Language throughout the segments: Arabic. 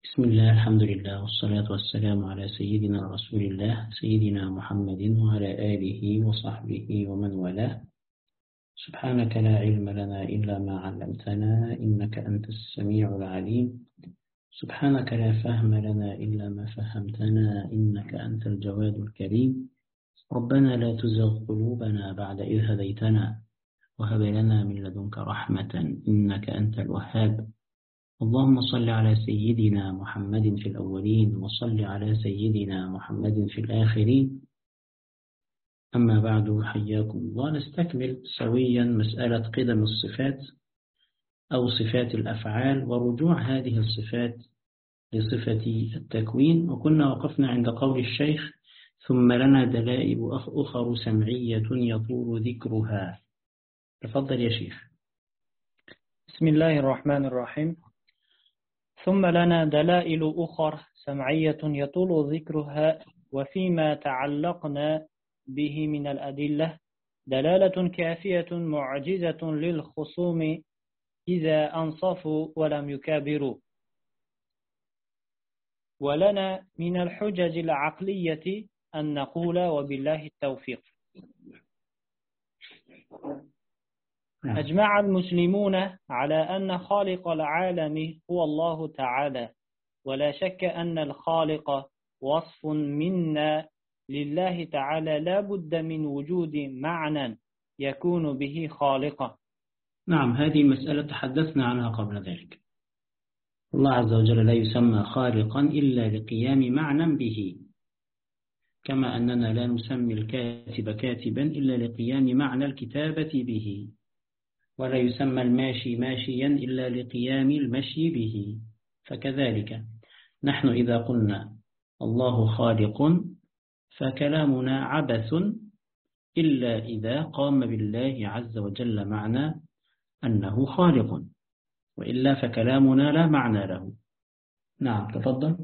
بسم الله، الحمد لله، والصلاة والسلام على سيدنا رسول الله سيدنا محمد وعلى آله وصحبه ومن والاه. سبحانك لا علم لنا إلا ما علمتنا إنك أنت السميع العليم. سبحانك لا فهم لنا إلا ما فهمتنا إنك أنت الجواد الكريم. ربنا لا تزغ قلوبنا بعد إذ هديتنا وهب لنا من لدنك رحمة إنك أنت الوهاب. اللهم صل على سيدنا محمد في الأولين وصل على سيدنا محمد في الآخرين. أما بعد، حياكم الله. نستكمل سويا مسألة قدم الصفات أو صفات الأفعال ورجوع هذه الصفات لصفة التكوين، وكنا وقفنا عند قول الشيخ: ثم لنا دلائل أخر سمعية يطول ذكرها. تفضل يا شيخ. بسم الله الرحمن الرحيم. ثم لنا دلائل أخر سمعية يطول ذكرها، وفيما تعلقنا به من الأدلة دلالة كافية معجزة للخصوم إذا أنصفوا ولم يكابروا. ولنا من الحجج العقلية أن نقول وبالله التوفيق. أجمع المسلمون على أن خالق العالم هو الله تعالى، ولا شك أن الخالق وصف منا لله تعالى لا بد من وجود معنى يكون به خالقا. نعم، هذه المسألة تحدثنا عنها قبل ذلك. الله عز وجل لا يسمى خالقا إلا لقيام معنى به، كما أننا لا نسمي الكاتب كاتبا إلا لقيام معنى الكتابة به، ولا يسمى الماشي ماشيا إلا لقيام المشي به. فكذلك نحن إذا قلنا الله خالق فكلامنا عبث إلا إذا قام بالله عز وجل معنى أنه خالق، وإلا فكلامنا لا معنى له. نعم، تفضل.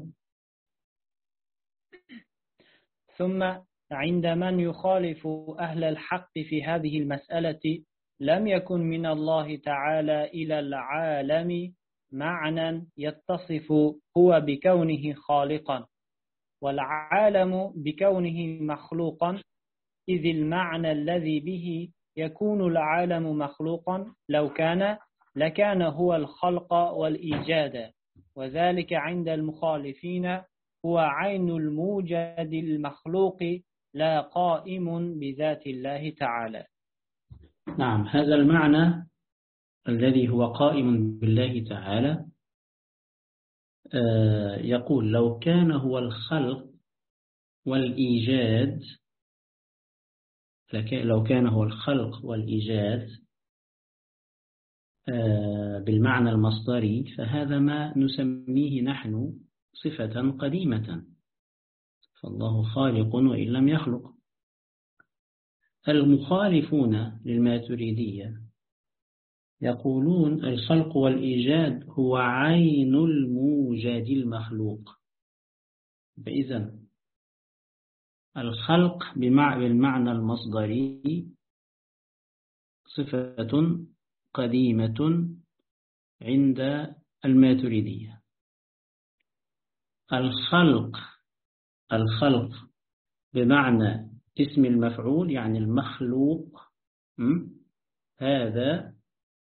ثم عند من يخالف أهل الحق في هذه المسألة لم يكن من الله تعالى إلى العالم معنى يتصف هو بكونه خالقا، والعالم بكونه مخلوقا، إذ المعنى الذي به يكون العالم مخلوقا لكان هو الخلق والإيجاد، وذلك عند المخالفين هو عين الموجد المخلوق لا قائم بذات الله تعالى. نعم، هذا المعنى الذي هو قائم بالله تعالى يقول: لو كان هو الخلق والإيجاد، لو كان هو الخلق والإيجاد بالمعنى المصدري، فهذا ما نسميه نحن صفة قديمة، فالله خالق وإن لم يخلق. المخالفون للماتريدية يقولون الخلق والإيجاد هو عين الموجد المخلوق. فإذا الخلق بالمعنى المصدري صفة قديمة عند الماتريدية. الخلق بمعنى اسم المفعول، يعني المخلوق، هذا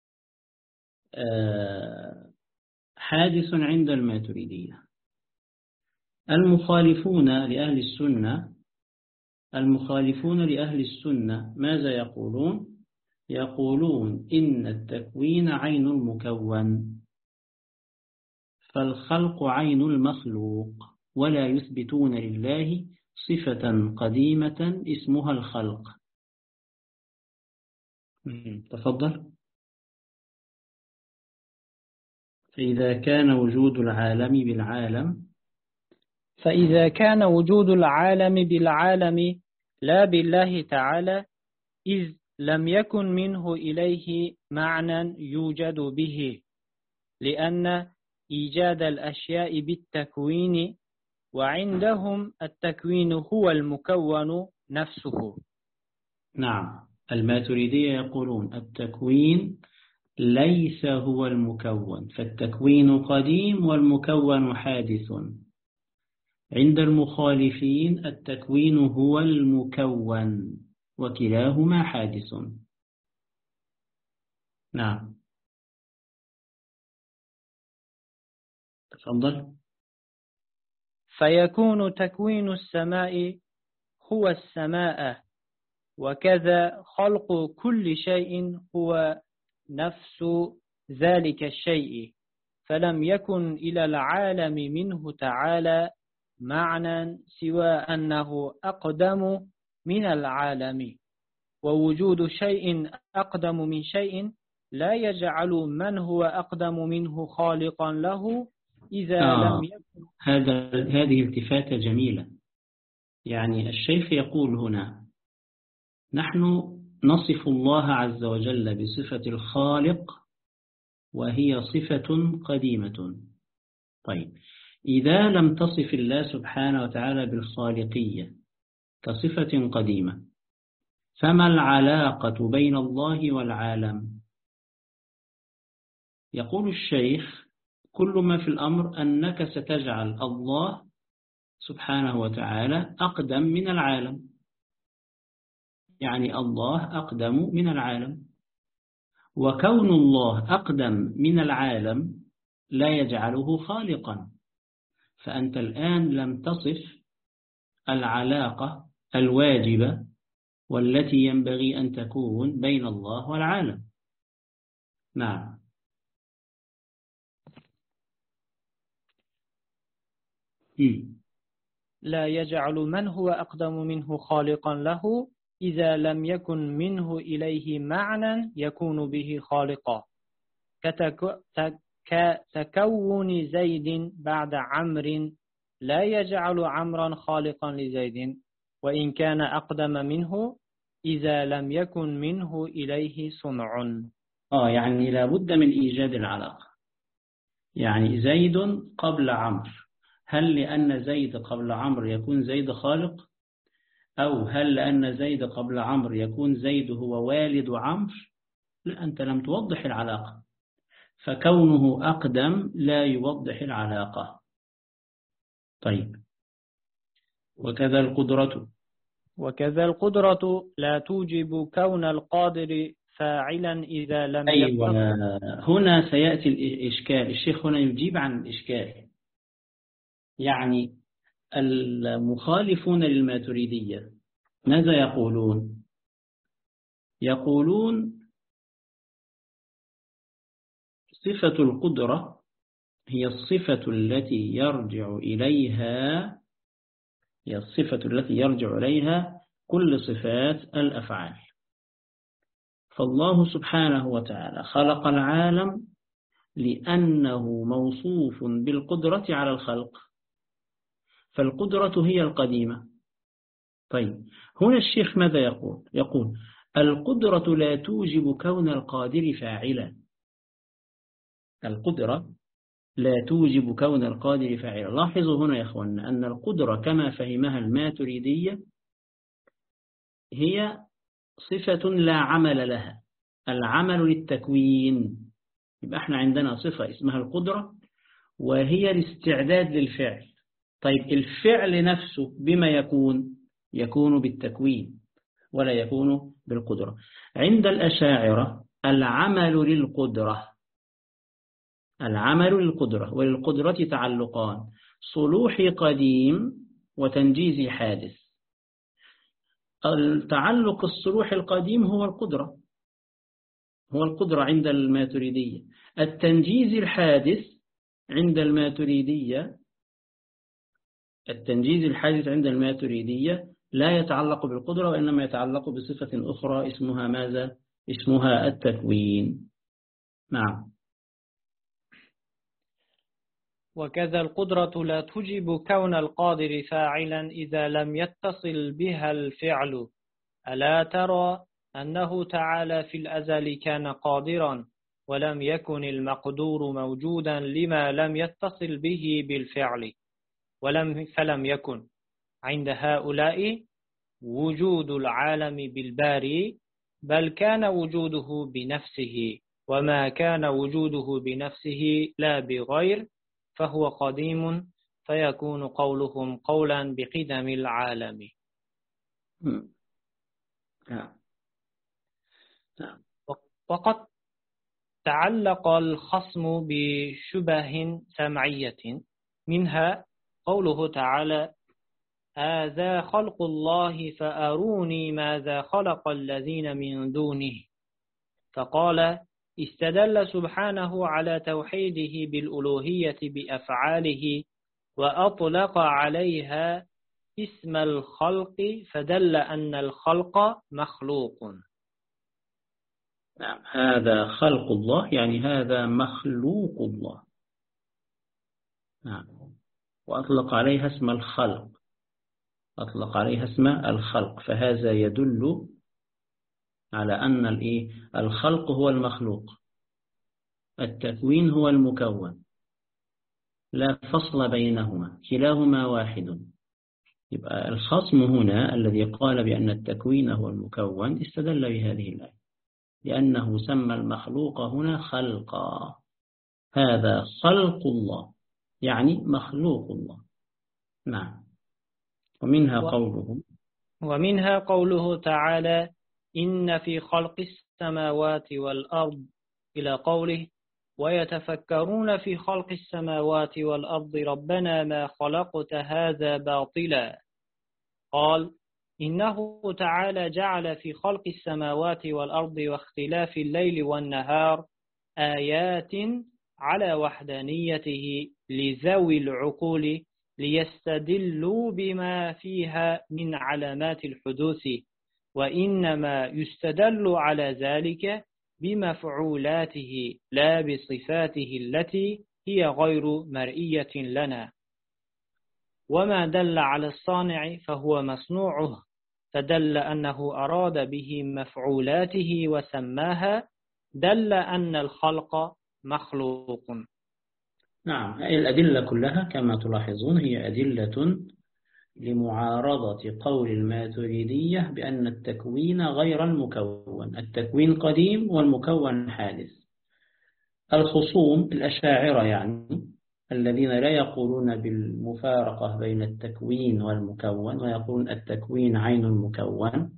حادث عند الماتريدية. المخالفون لأهل السنة ماذا يقولون؟ يقولون إن التكوين عين المكون، فالخلق عين المخلوق، ولا يثبتون لله صفة قديمة اسمها الخلق. تفضل. فإذا كان وجود العالم بالعالم لا بالله تعالى، إذ لم يكن منه إليه معنى يوجد به، لأن إيجاد الأشياء بالتكوين، وعندهم التكوين هو المكون نفسه. نعم، الماتريدية يقولون التكوين ليس هو المكون، فالتكوين قديم والمكون حادث. عند المخالفين التكوين هو المكون وكلاهما حادث. نعم، تفضل. فيكون تكوين السماء هو السماء، وكذا خلق كل شيء هو نفس ذلك الشيء، فلم يكن إلى العالم منه تعالى معنى سوى أنه أقدم من العالم، ووجود شيء أقدم من شيء لا يجعل من هو أقدم منه خالقا له إذا لم يكن. هذه التفاتة جميلة. يعني الشيخ يقول هنا نحن نصف الله عز وجل بصفة الخالق وهي صفة قديمة. طيب، إذا لم تصف الله سبحانه وتعالى بالخالقية كصفة قديمة، فما العلاقة بين الله والعالم؟ يقول الشيخ كل ما في الأمر أنك ستجعل الله سبحانه وتعالى أقدم من العالم، يعني الله أقدم من العالم، وكون الله أقدم من العالم لا يجعله خالقا. فأنت الآن لم تصف العلاقة الواجبة والتي ينبغي أن تكون بين الله والعالم. نعم. لا يجعل من هو أقدم منه خالقا له إذا لم يكن منه إليه معنى يكون به خالقا، كتكون زيد بعد عمرو لا يجعل عمرا خالقا لزيد وإن كان أقدم منه إذا لم يكن منه إليه صنع. يعني لابد من إيجاد العلاقة. يعني زيد قبل عمرو، هل لأن زيد قبل عمرو يكون زيد خالق؟ أو هل لأن زيد قبل عمرو يكون زيد هو والد عمرو؟ لا، أنت لم توضح العلاقة، فكونه أقدم لا يوضح العلاقة. طيب، وكذا القدرة لا توجب كون القادر فاعلا إذا لم يتصل. هنا سيأتي الإشكال. الشيخ هنا يجيب عن الإشكال. يعني المخالفون للماتريدية ماذا يقولون؟ يقولون صفة القدرة هي الصفة التي يرجع إليها كل صفات الأفعال. فالله سبحانه وتعالى خلق العالم لأنه موصوف بالقدرة على الخلق، فالقدرة هي القديمة. طيب، هنا الشيخ ماذا يقول؟ يقول القدرة لا توجب كون القادر فاعلا. القدرة لا توجب كون القادر فاعلا. لاحظوا هنا يا أخوانا أن القدرة كما فهمها الماتريدية هي صفة لا عمل لها، العمل للتكوين. يبقى احنا عندنا صفة اسمها القدرة وهي الاستعداد للفعل. طيب، الفعل نفسه بما يكون بالتكوين ولا يكون بالقدرة. عند الأشاعرة العمل للقدرة وللقدرة تعلقان: صلوح قديم وتنجيز حادث. التعلق الصلوح القديم هو القدرة عند الماتريدية. التنجيز الحادث عند الماتريدية لا يتعلق بالقدرة وإنما يتعلق بصفة أخرى اسمها ماذا؟ اسمها التكوين. نعم. وكذا القدرة لا توجب كون القادر فاعلا إذا لم يتصل بها الفعل. ألا ترى أنه تعالى في الأزل كان قادرا ولم يكن المقدور موجودا لما لم يتصل به بالفعل، فلم يكن عند هؤلاء وجود العالم بالباري، بل كان وجوده بنفسه وما كان وجوده بنفسه لا بغير فهو قديم، فيكون قولهم قولا بقدم العالم. وقد تعلق الخصم بشبه سمعية، منها قوله تعالى: هذا خلق الله فأروني ماذا خلق الذين من دونه. فقال: استدل سبحانه على توحيده بالألوهية بأفعاله وأطلق عليها اسم الخلق، فدل أن الخلق مخلوق. نعم، هذا خلق الله يعني هذا مخلوق الله. نعم، وأطلق عليها اسم الخلق، أطلق عليها اسم الخلق، فهذا يدل على أن الخلق هو المخلوق، التكوين هو المكون، لا فصل بينهما، كلاهما واحد. يبقى الخصم هنا الذي قال بأن التكوين هو المكون استدل بهذه الآية، لأنه سمى المخلوق هنا خلقا. هذا خلق الله يعني مخلوق الله. نعم. ومنها قوله تعالى: إن في خلق السماوات والأرض، إلى قوله: ويتفكرون في خلق السماوات والأرض ربنا ما خلقت هذا باطلا. قال: إنه تعالى جعل في خلق السماوات والأرض واختلاف الليل والنهار آيات على وحدانيته لذوي العقول ليستدلوا بما فيها من علامات الحدوث، وإنما يستدل على ذلك بمفعولاته لا بصفاته التي هي غير مرئية لنا. وما دل على الصانع فهو مصنوعه، فدل أنه أراد به مفعولاته وسماها، دل أن الخلق مخلوق. نعم، الأدلة كلها كما تلاحظون هي أدلة لمعارضة قول الماتريدية بأن التكوين غير المكون، التكوين قديم والمكون حادث. الخصوم الأشاعرة يعني الذين لا يقولون بالمفارقة بين التكوين والمكون، ويقولون التكوين عين المكون،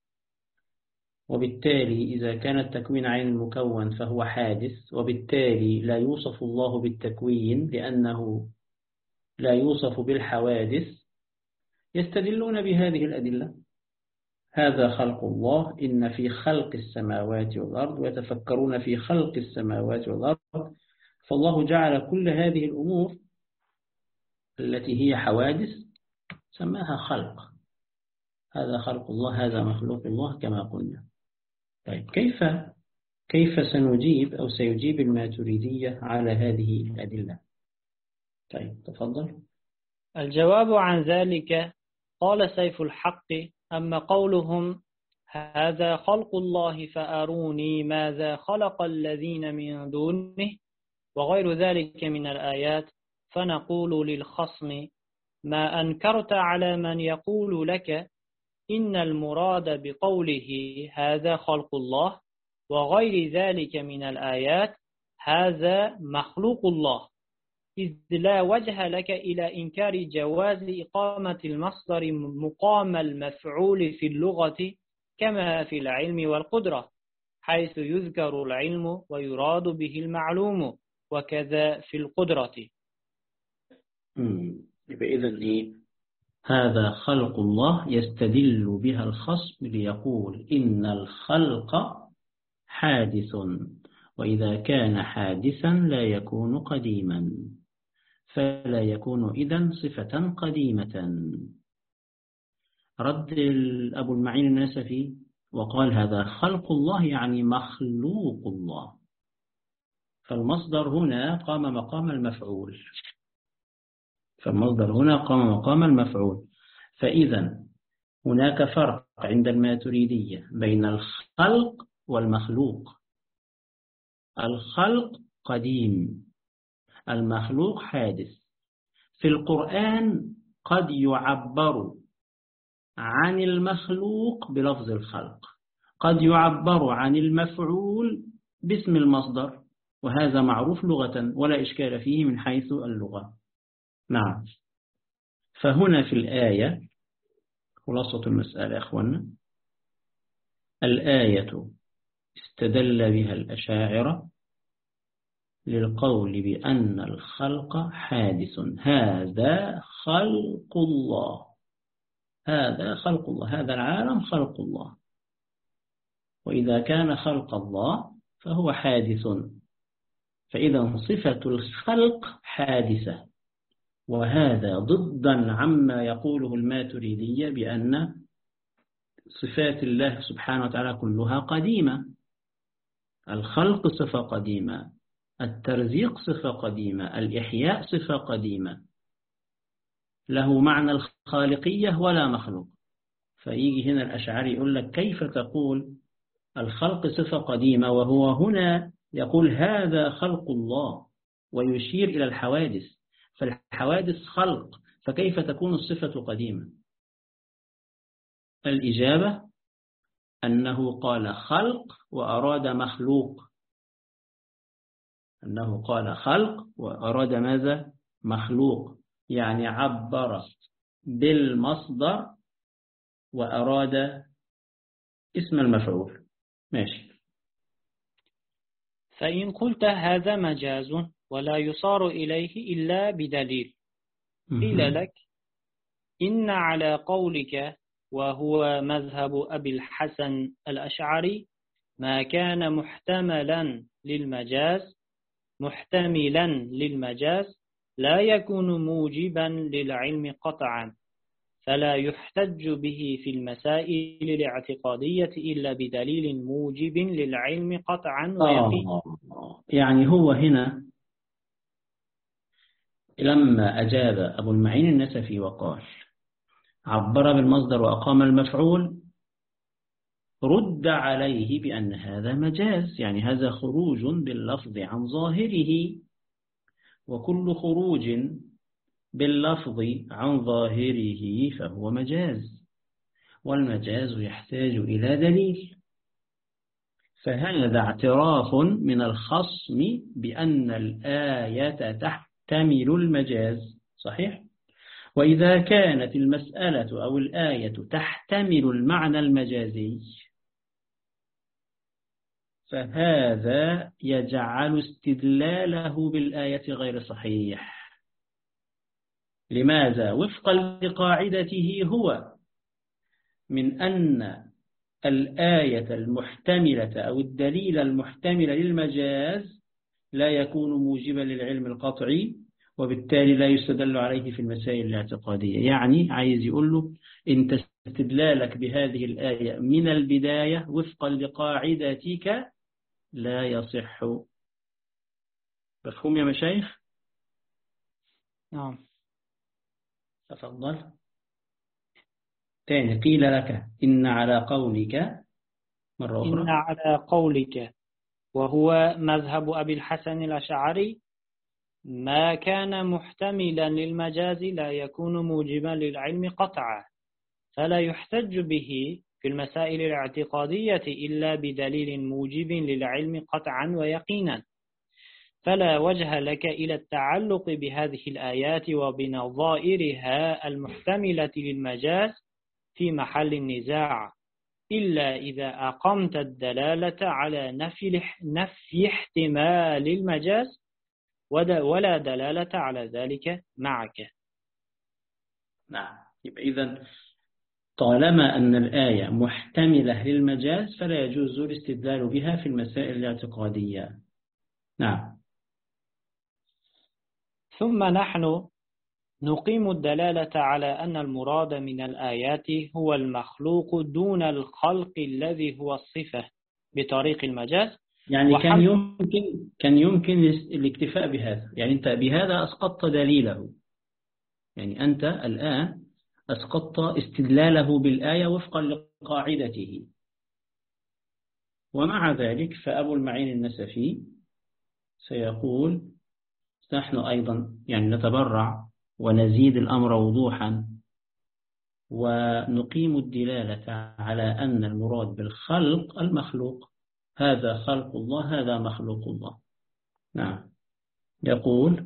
وبالتالي إذا كان التكوين عين المكون فهو حادث، وبالتالي لا يوصف الله بالتكوين لأنه لا يوصف بالحوادث، يستدلون بهذه الأدلة: هذا خلق الله، إن في خلق السماوات والأرض، ويتفكرون في خلق السماوات والأرض. فالله جعل كل هذه الأمور التي هي حوادث سماها خلق. هذا خلق الله، هذا مخلوق الله كما قلنا. طيب، كيف سنجيب أو سيجيب الماتريدية على هذه الأدلة؟ طيب، تفضل. الجواب عن ذلك: قال سيف الحق: أما قولهم هذا خلق الله فأروني ماذا خلق الذين من دونه وغير ذلك من الآيات، فنقول للخصم: ما أنكرت على من يقول لك إن المراد بقوله هذا خلق الله وغير ذلك من الآيات هذا مخلوق الله، إذ لا وجه لك إلى إنكار جواز إقامة المصدر مقام المفعول في اللغة كما في العلم والقدرة، حيث يذكر العلم ويراد به المعلوم، وكذا في القدرة. إذن هذا خلق الله يستدل بها الخصم ليقول إن الخلق حادث، وإذا كان حادثا لا يكون قديما، فلا يكون إذن صفة قديمة. رد أبو المعين النسفي وقال هذا خلق الله يعني مخلوق الله، فالمصدر هنا قام مقام المفعول، فإذا هناك فرق عند الماتريدية بين الخلق والمخلوق. الخلق قديم، المخلوق حادث. في القرآن قد يعبر عن المخلوق بلفظ الخلق، قد يعبر عن المفعول باسم المصدر، وهذا معروف لغة ولا إشكال فيه من حيث اللغة. نعم. فهنا في الآية خلاصة المسألة يا أخوانا، الآية استدل بها الأشاعرة للقول بأن الخلق حادث. هذا خلق الله، هذا خلق الله، هذا العالم خلق الله، وإذا كان خلق الله فهو حادث، فإذا صفة الخلق حادثة، وهذا ضدا عما يقوله الماتريدية بأن صفات الله سبحانه وتعالى كلها قديمة. الخلق صفة قديمة، الترزيق صفة قديمة، الإحياء صفة قديمة، له معنى الخالقية ولا مخلوق. فيجي هنا الأشعري يقول لك كيف تقول الخلق صفة قديمة وهو هنا يقول هذا خلق الله، ويشير إلى الحوادث، فالحوادث خلق، فكيف تكون الصفة قديمة؟ الإجابة أنه قال خلق وأراد مخلوق، أنه قال خلق وأراد ماذا؟ مخلوق، يعني عبر بالمصدر وأراد اسم المفعول. ماشي. فإن قلت هذا مجاز ولا يصار إليه إلا بدليل، قيل لك إن على قولك وهو مذهب أبي الحسن الأشعري ما كان محتملا للمجاز لا يكون موجبا للعلم قطعا، فلا يحتج به في المسائل الاعتقادية إلا بدليل موجب للعلم قطعا ويقينا. يعني هو هنا لما أجاب أبو المعين النسفي وقال عبر بالمصدر وأقام المفعول، رد عليه بأن هذا مجاز، يعني هذا خروج باللفظ عن ظاهره، وكل خروج باللفظ عن ظاهره فهو مجاز، والمجاز يحتاج إلى دليل. فهذا اعتراف من الخصم بأن الآية تحتمل المجاز، صحيح؟ وإذا كانت المسألة أو الآية تحتمل المعنى المجازي فهذا يجعل استدلاله بالآية غير صحيح. لماذا؟ وفقا لقاعدته هو من أن الآية المحتملة أو الدليل المحتمل للمجاز لا يكون موجبا للعلم القطعي، وبالتالي لا يستدل عليه في المسائل الاعتقادية. يعني عايز يقول له انت استدلالك بهذه الآية من البداية وفقا لقاعدتك لا يصح. مفهوم يا مشايخ؟ نعم. تفضل. تاني، قيل لك إن على قولك، مرة أخرى، إن على قولك وهو مذهب أبي الحسن الأشعري ما كان محتملا للمجاز لا يكون موجبا للعلم قطعا، فلا يحتج به في المسائل الاعتقادية إلا بدليل موجب للعلم قطعا ويقينا، فلا وجه لك إلى التعلق بهذه الآيات وبنظائرها المحتملة للمجاز في محل النزاع إلا إذا أقمت الدلالة على نفي احتمال المجاز ولا دلالة على ذلك معك. نعم. يبقى إذن طالما أن الآية محتملة للمجاز فلا يجوز الاستدلال بها في المسائل الاعتقادية. نعم. ثم نحن نقيم الدلالة على أن المراد من الآيات هو المخلوق دون الخلق الذي هو الصفة بطريق المجاز. يعني كان يمكن الاكتفاء بهذا، يعني أنت بهذا أسقطت دليله، يعني أنت الآن أسقطت استدلاله بالآية وفقا لقاعدته. ومع ذلك فأبو المعين النسفي سيقول نحن أيضا يعني نتبرع ونزيد الأمر وضوحا ونقيم الدلالة على أن المراد بالخلق المخلوق، هذا خلق الله، هذا مخلوق الله. نعم. يقول: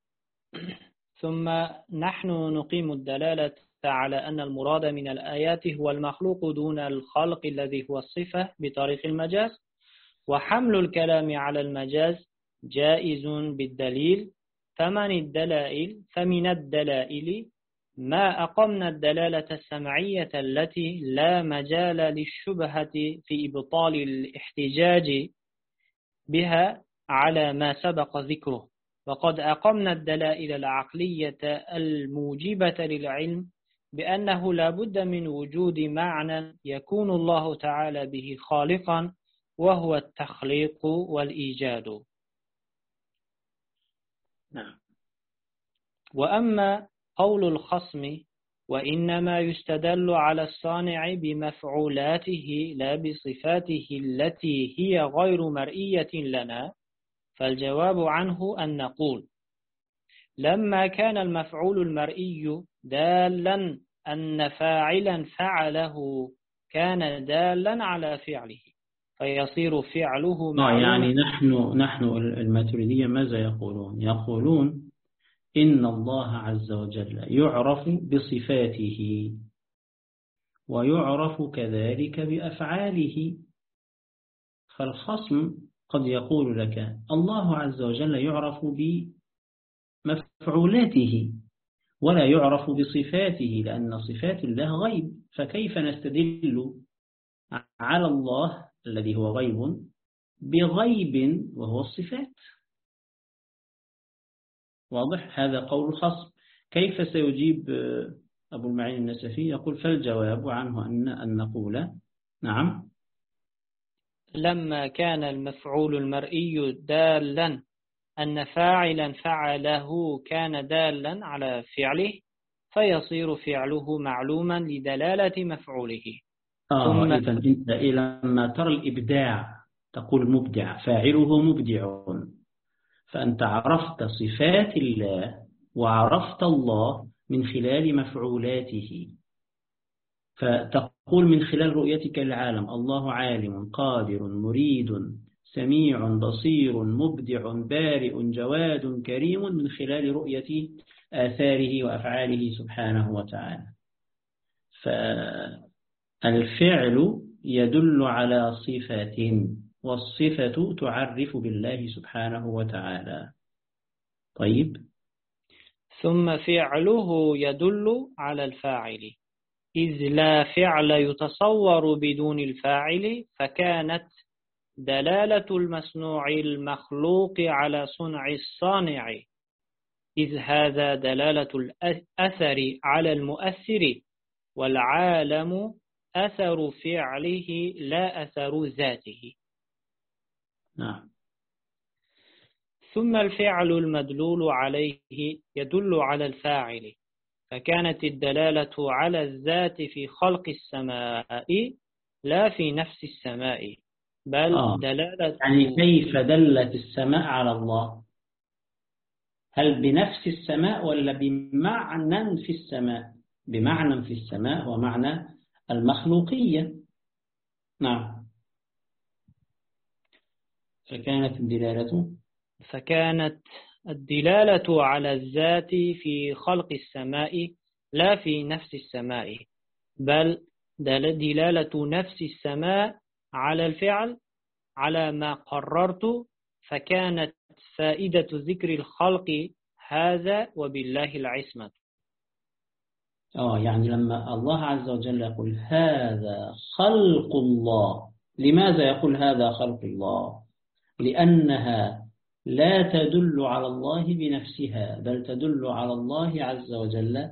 ثم نحن نقيم الدلالة على أن المراد من الآيات هو المخلوق دون الخلق الذي هو الصفة بطريق المجاز، وحمل الكلام على المجاز جائز بالدليل. فمن الدلائل ما أقمنا الدلالة السمعية التي لا مجال للشبهة في إبطال الاحتجاج بها على ما سبق ذكره، وقد أقمنا الدلائل العقلية الموجبة للعلم بأنه لا بد من وجود معنى يكون الله تعالى به خالقا، وهو التخليق والإيجاد. نعم. وأما قول الخصم: وإنما يستدل على الصانع بمفعولاته لا بصفاته التي هي غير مرئية لنا، فالجواب عنه أن نقول: لما كان المفعول المرئي دالا أن فاعلا فعله كان دالا على فعله، فيصير فعله معلوما. يعني نحن الماتريدية ماذا يقولون؟ يقولون إن الله عز وجل يعرف بصفاته ويعرف كذلك بأفعاله. فالخصم قد يقول لك الله عز وجل يعرف بمفعولاته ولا يعرف بصفاته، لأن صفات الله غيب، فكيف نستدل على الله الذي هو غيب بغيب وهو الصفات؟ واضح؟ هذا قول الخصم. كيف سيجيب أبو المعين النسفي؟ يقول: فالجواب عنه أن نقول: نعم، لما كان المفعول المرئي دالا أن فاعلا فعله كان دالا على فعله، فيصير فعله معلوما لدلالة مفعوله. ثم إذن أنت لما ترى الإبداع تقول مبدع، فاعله مبدع، فأنت عرفت صفات الله وعرفت الله من خلال مفعولاته، فتقول من خلال رؤيتك للعالم: الله عالم قادر مريد سميع بصير مبدع بارئ جواد كريم، من خلال رؤية آثاره وأفعاله سبحانه وتعالى. فالفعل يدل على صفة، والصفة تعرف بالله سبحانه وتعالى. طيب. ثم فعله يدل على الفاعل، إذ لا فعل يتصور بدون الفاعل، فكانت دلالة المصنوع المخلوق على صنع الصانع، إذ هذا دلالة الأثر على المؤثر، والعالم أثر فعله لا أثر ذاته. نعم. ثم الفعل المدلول عليه يدل على الفاعل، فكانت الدلالة على الذات في خلق السماء لا في نفس السماء، بل دلالة. يعني كيف دلت السماء على الله؟ هل بنفس السماء ولا بمعنى في السماء؟ بمعنى في السماء هو معنى المخلوقية. نعم. فكانت الدلالة على الذات في خلق السماء لا في نفس السماء، بل دلالة نفس السماء على الفعل على ما قررت، فكانت فائدة ذكر الخلق هذا وبالله العصمة. يعني لما الله عز وجل يقول هذا خلق الله، لماذا يقول هذا خلق الله؟ لأنها لا تدل على الله بنفسها، بل تدل على الله عز وجل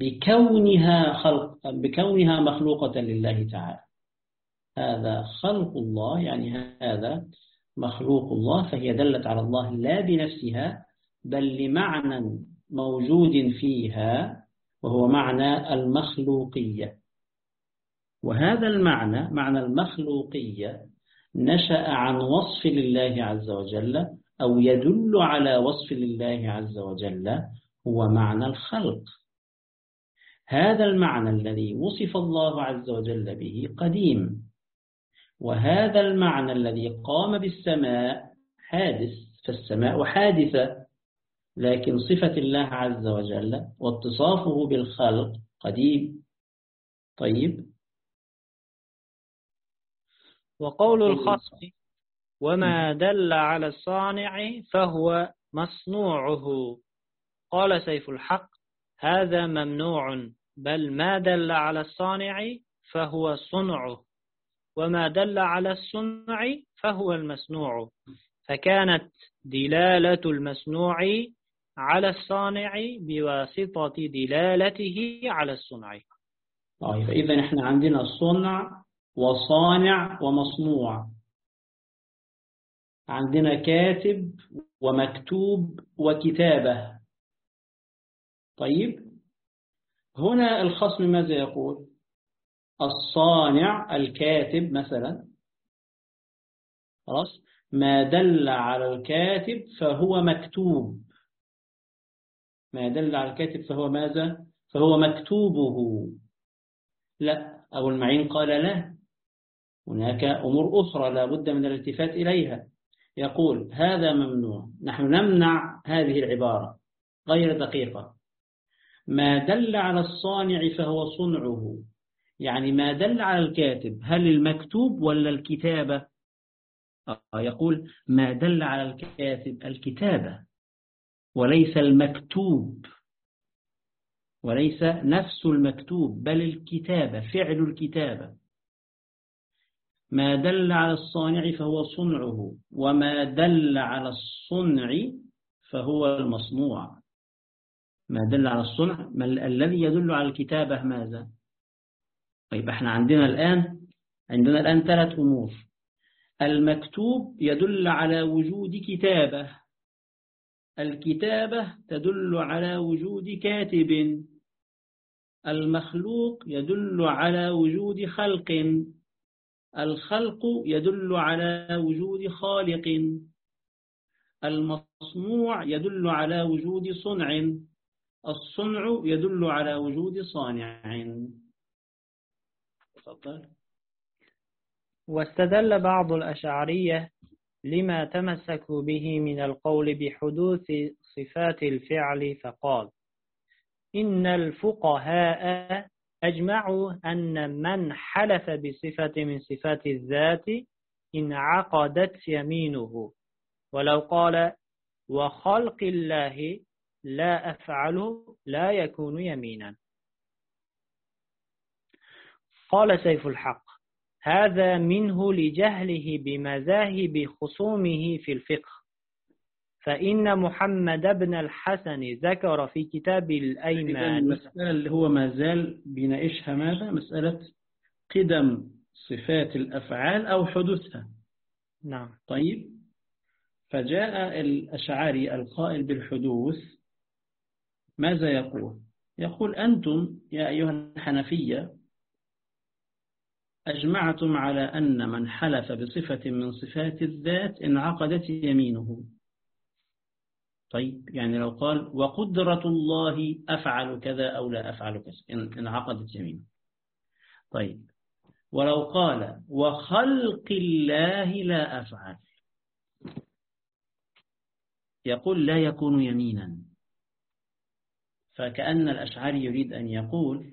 بكونها مخلوقة لله تعالى. هذا خلق الله، يعني هذا مخلوق الله، فهي دلت على الله لا بنفسها بل لمعنى موجود فيها، وهو معنى المخلوقية. وهذا المعنى، معنى المخلوقية، نشأ عن وصف لله عز وجل، أو يدل على وصف لله عز وجل، هو معنى الخلق. هذا المعنى الذي وصف الله عز وجل به قديم، وهذا المعنى الذي قام بالسماء حادث، فالسماء حادثة، لكن صفة الله عز وجل واتصافه بالخلق قديم. طيب، وقول الخصم وما دل على الصانع فهو مصنوعه. قال سيف الحق هذا ممنوع، بل ما دل على الصانع فهو صنعه، وما دل على الصنع فهو المصنوع، فكانت دلالة المصنوع على الصانع بواسطة دلالته على الصنع. طيب، إذا إحنا عندنا صنع وصانع ومصنوع، عندنا كاتب ومكتوب وكتابة. طيب، هنا الخصم ماذا يقول؟ الصانع الكاتب مثلا، خلاص، ما دل على الكاتب فهو مكتوب، ما دل على الكاتب فهو ماذا؟ فهو مكتوبه. لا، أبو المعين قال لا، هناك أمور أخرى لا بد من الالتفات إليها. يقول هذا ممنوع، نحن نمنع هذه العبارة غير دقيقة. ما دل على الصانع فهو صنعه، يعني ما دل على الكاتب، هل المكتوب ولا الكتابة؟ يقول ما دل على الكاتب الكتابة، وليس المكتوب، وليس نفس المكتوب، بل الكتابة، فعل الكتابة. ما دل على الصانع فهو صنعه، وما دل على الصنع فهو المصنوع. ما دل على الصنع، الذي يدل على الكتابة ماذا؟ طيب، احنا عندنا الآن 3 أمور. المكتوب يدل على وجود كتابة، الكتابة تدل على وجود كاتب، المخلوق يدل على وجود خلق، الخلق يدل على وجود خالق، المصنوع يدل على وجود صنع، الصنع يدل على وجود صانع. تفضل. واستدل بعض الأشعرية لما تمسكوا به من القول بحدوث صفات الفعل، فقال إن الفقهاء أجمعوا أن من حلف بصفة من صفات الذات انعقدت يمينه، ولو قال وخلق الله لا أفعله لا يكون يمينا. قال سيف الحق هذا منه لجهله بمذاهب خصومه في الفقه، فإن محمد بن الحسن ذكر في كتاب الأيمان. المسألة اللي هو ما زال بيناقشها ماذا؟ مسألة قدم صفات الأفعال أو حدوثها. نعم. طيب، فجاء الأشعري القائل بالحدوث ماذا يقول؟ يقول أنتم يا أيها الحنفية أجمعتم على أن من حلف بصفة من صفات الذات انعقدت يمينه. طيب، يعني لو قال وقدرة الله أفعل كذا أو لا أفعل كذا انعقدت يمينه. طيب، ولو قال وخلق الله لا أفعل، يقول لا يكون يمينا. فكأن الأشعري يريد أن يقول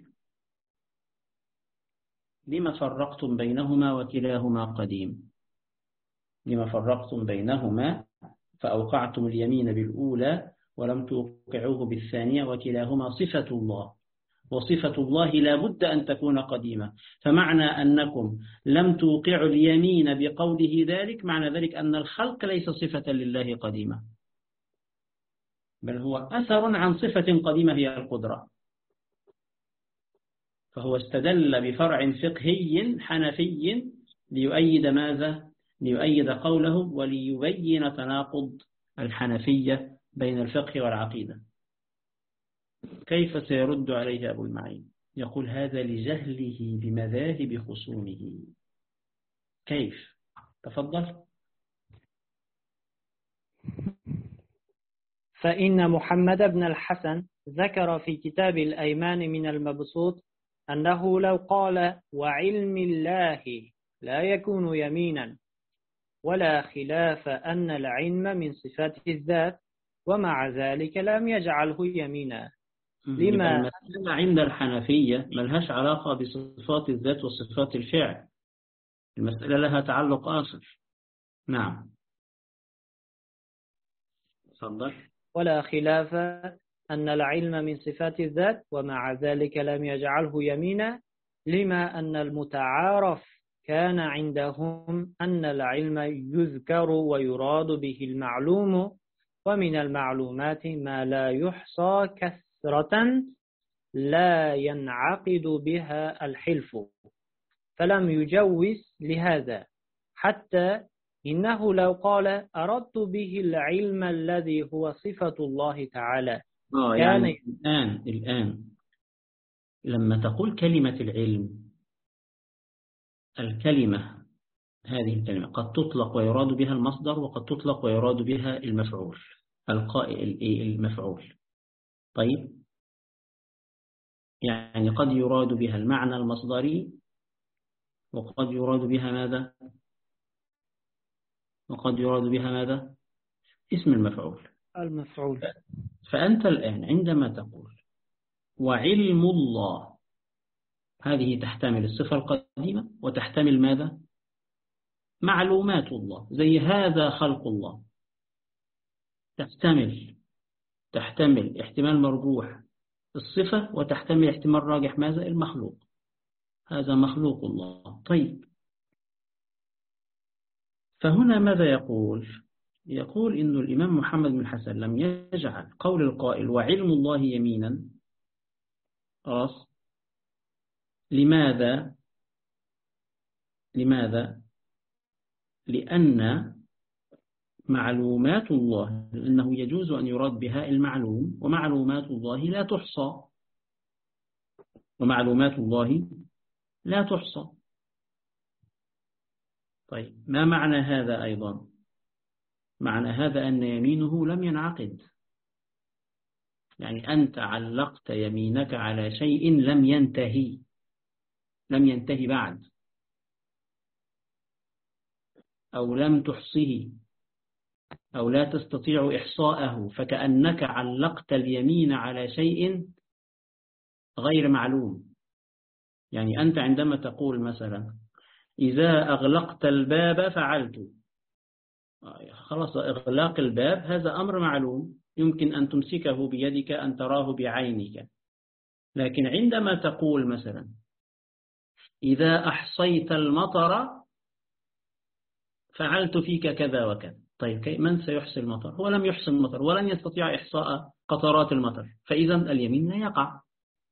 لما فرقتم بينهما وكلاهما قديم؟ لما فرقتم بينهما فأوقعتم اليمين بالأولى ولم توقعوه بالثانية وكلاهما صفة الله، وصفة الله لا بد أن تكون قديمة. فمعنى أنكم لم توقعوا اليمين بقوله ذلك، معنى ذلك أن الخلق ليس صفة لله قديمة، بل هو أثر عن صفة قديمة هي القدرة. فهو استدل بفرع فقهي حنفي ليؤيد ماذا؟ ليؤيد قوله وليبين تناقض الحنفية بين الفقه والعقيدة. كيف سيرد عليه أبو المعين؟ يقول هذا لجهله بمذاهب خصومه. كيف؟ تفضل. فإن محمد بن الحسن ذكر في كتاب الأيمان من المبسوط أنه لو قال وعلم الله لا يكون يمينا، ولا خلاف أن العلم من صفات الذات، ومع ذلك لم يجعله يمينا. يبقى لما المسألة عند الحنفية ملهاش علاقة بصفات الذات وصفات الفعل، المسألة لها تعلق آخر. نعم، تفضل. ولا خلاف أن العلم من صفات الذات، ومع ذلك لم يجعله يمينا، لما أن المتعارف كان عندهم أن العلم يذكر ويراد به المعلوم، ومن المعلومات ما لا يحصى كثرة لا ينعقد بها الحلف، فلم يجوز لهذا، حتى إنه لو قال أردت به العلم الذي هو صفة الله تعالى كان يعني الآن لما تقول كلمة العلم، الكلمة هذه الكلمة قد تطلق ويراد بها المصدر، وقد تطلق ويراد بها المفعول، المفعول. طيب، يعني قد يراد بها المعنى المصدري، وقد يراد بها ماذا؟ وقد يراد بها ماذا؟ اسم المفعول. فأنت الآن عندما تقول وعلم الله، هذه تحتمل الصفة القديمة وتحتمل ماذا؟ معلومات الله، زي هذا خلق الله، تحتمل احتمال مرجوح الصفة، وتحتمل احتمال راجح ماذا؟ المخلوق، هذا مخلوق الله. طيب، فهنا ماذا يقول؟ يقول إن الإمام محمد بن حسن لم يجعل قول القائل وعلم الله يمينا. لماذا؟ لأن معلومات الله، لأنه يجوز أن يراد بها المعلوم، ومعلومات الله لا تحصى، ومعلومات الله لا تحصى. طيب، ما معنى هذا أيضا؟ معنى هذا أن يمينه لم ينعقد، يعني أنت علقت يمينك على شيء لم ينتهي بعد، أو لم تحصه، أو لا تستطيع إحصاءه، فكأنك علقت اليمين على شيء غير معلوم. يعني أنت عندما تقول مثلا إذا أغلقت الباب فعلت، خلاص، إغلاق الباب هذا أمر معلوم، يمكن أن تمسكه بيدك، أن تراه بعينك. لكن عندما تقول مثلا إذا أحصيت المطر فعلت فيك كذا وكذا، طيب من سيحصي المطر؟ هو لم يحصي المطر ولن يستطيع إحصاء قطرات المطر، فإذا اليمين لا يقع،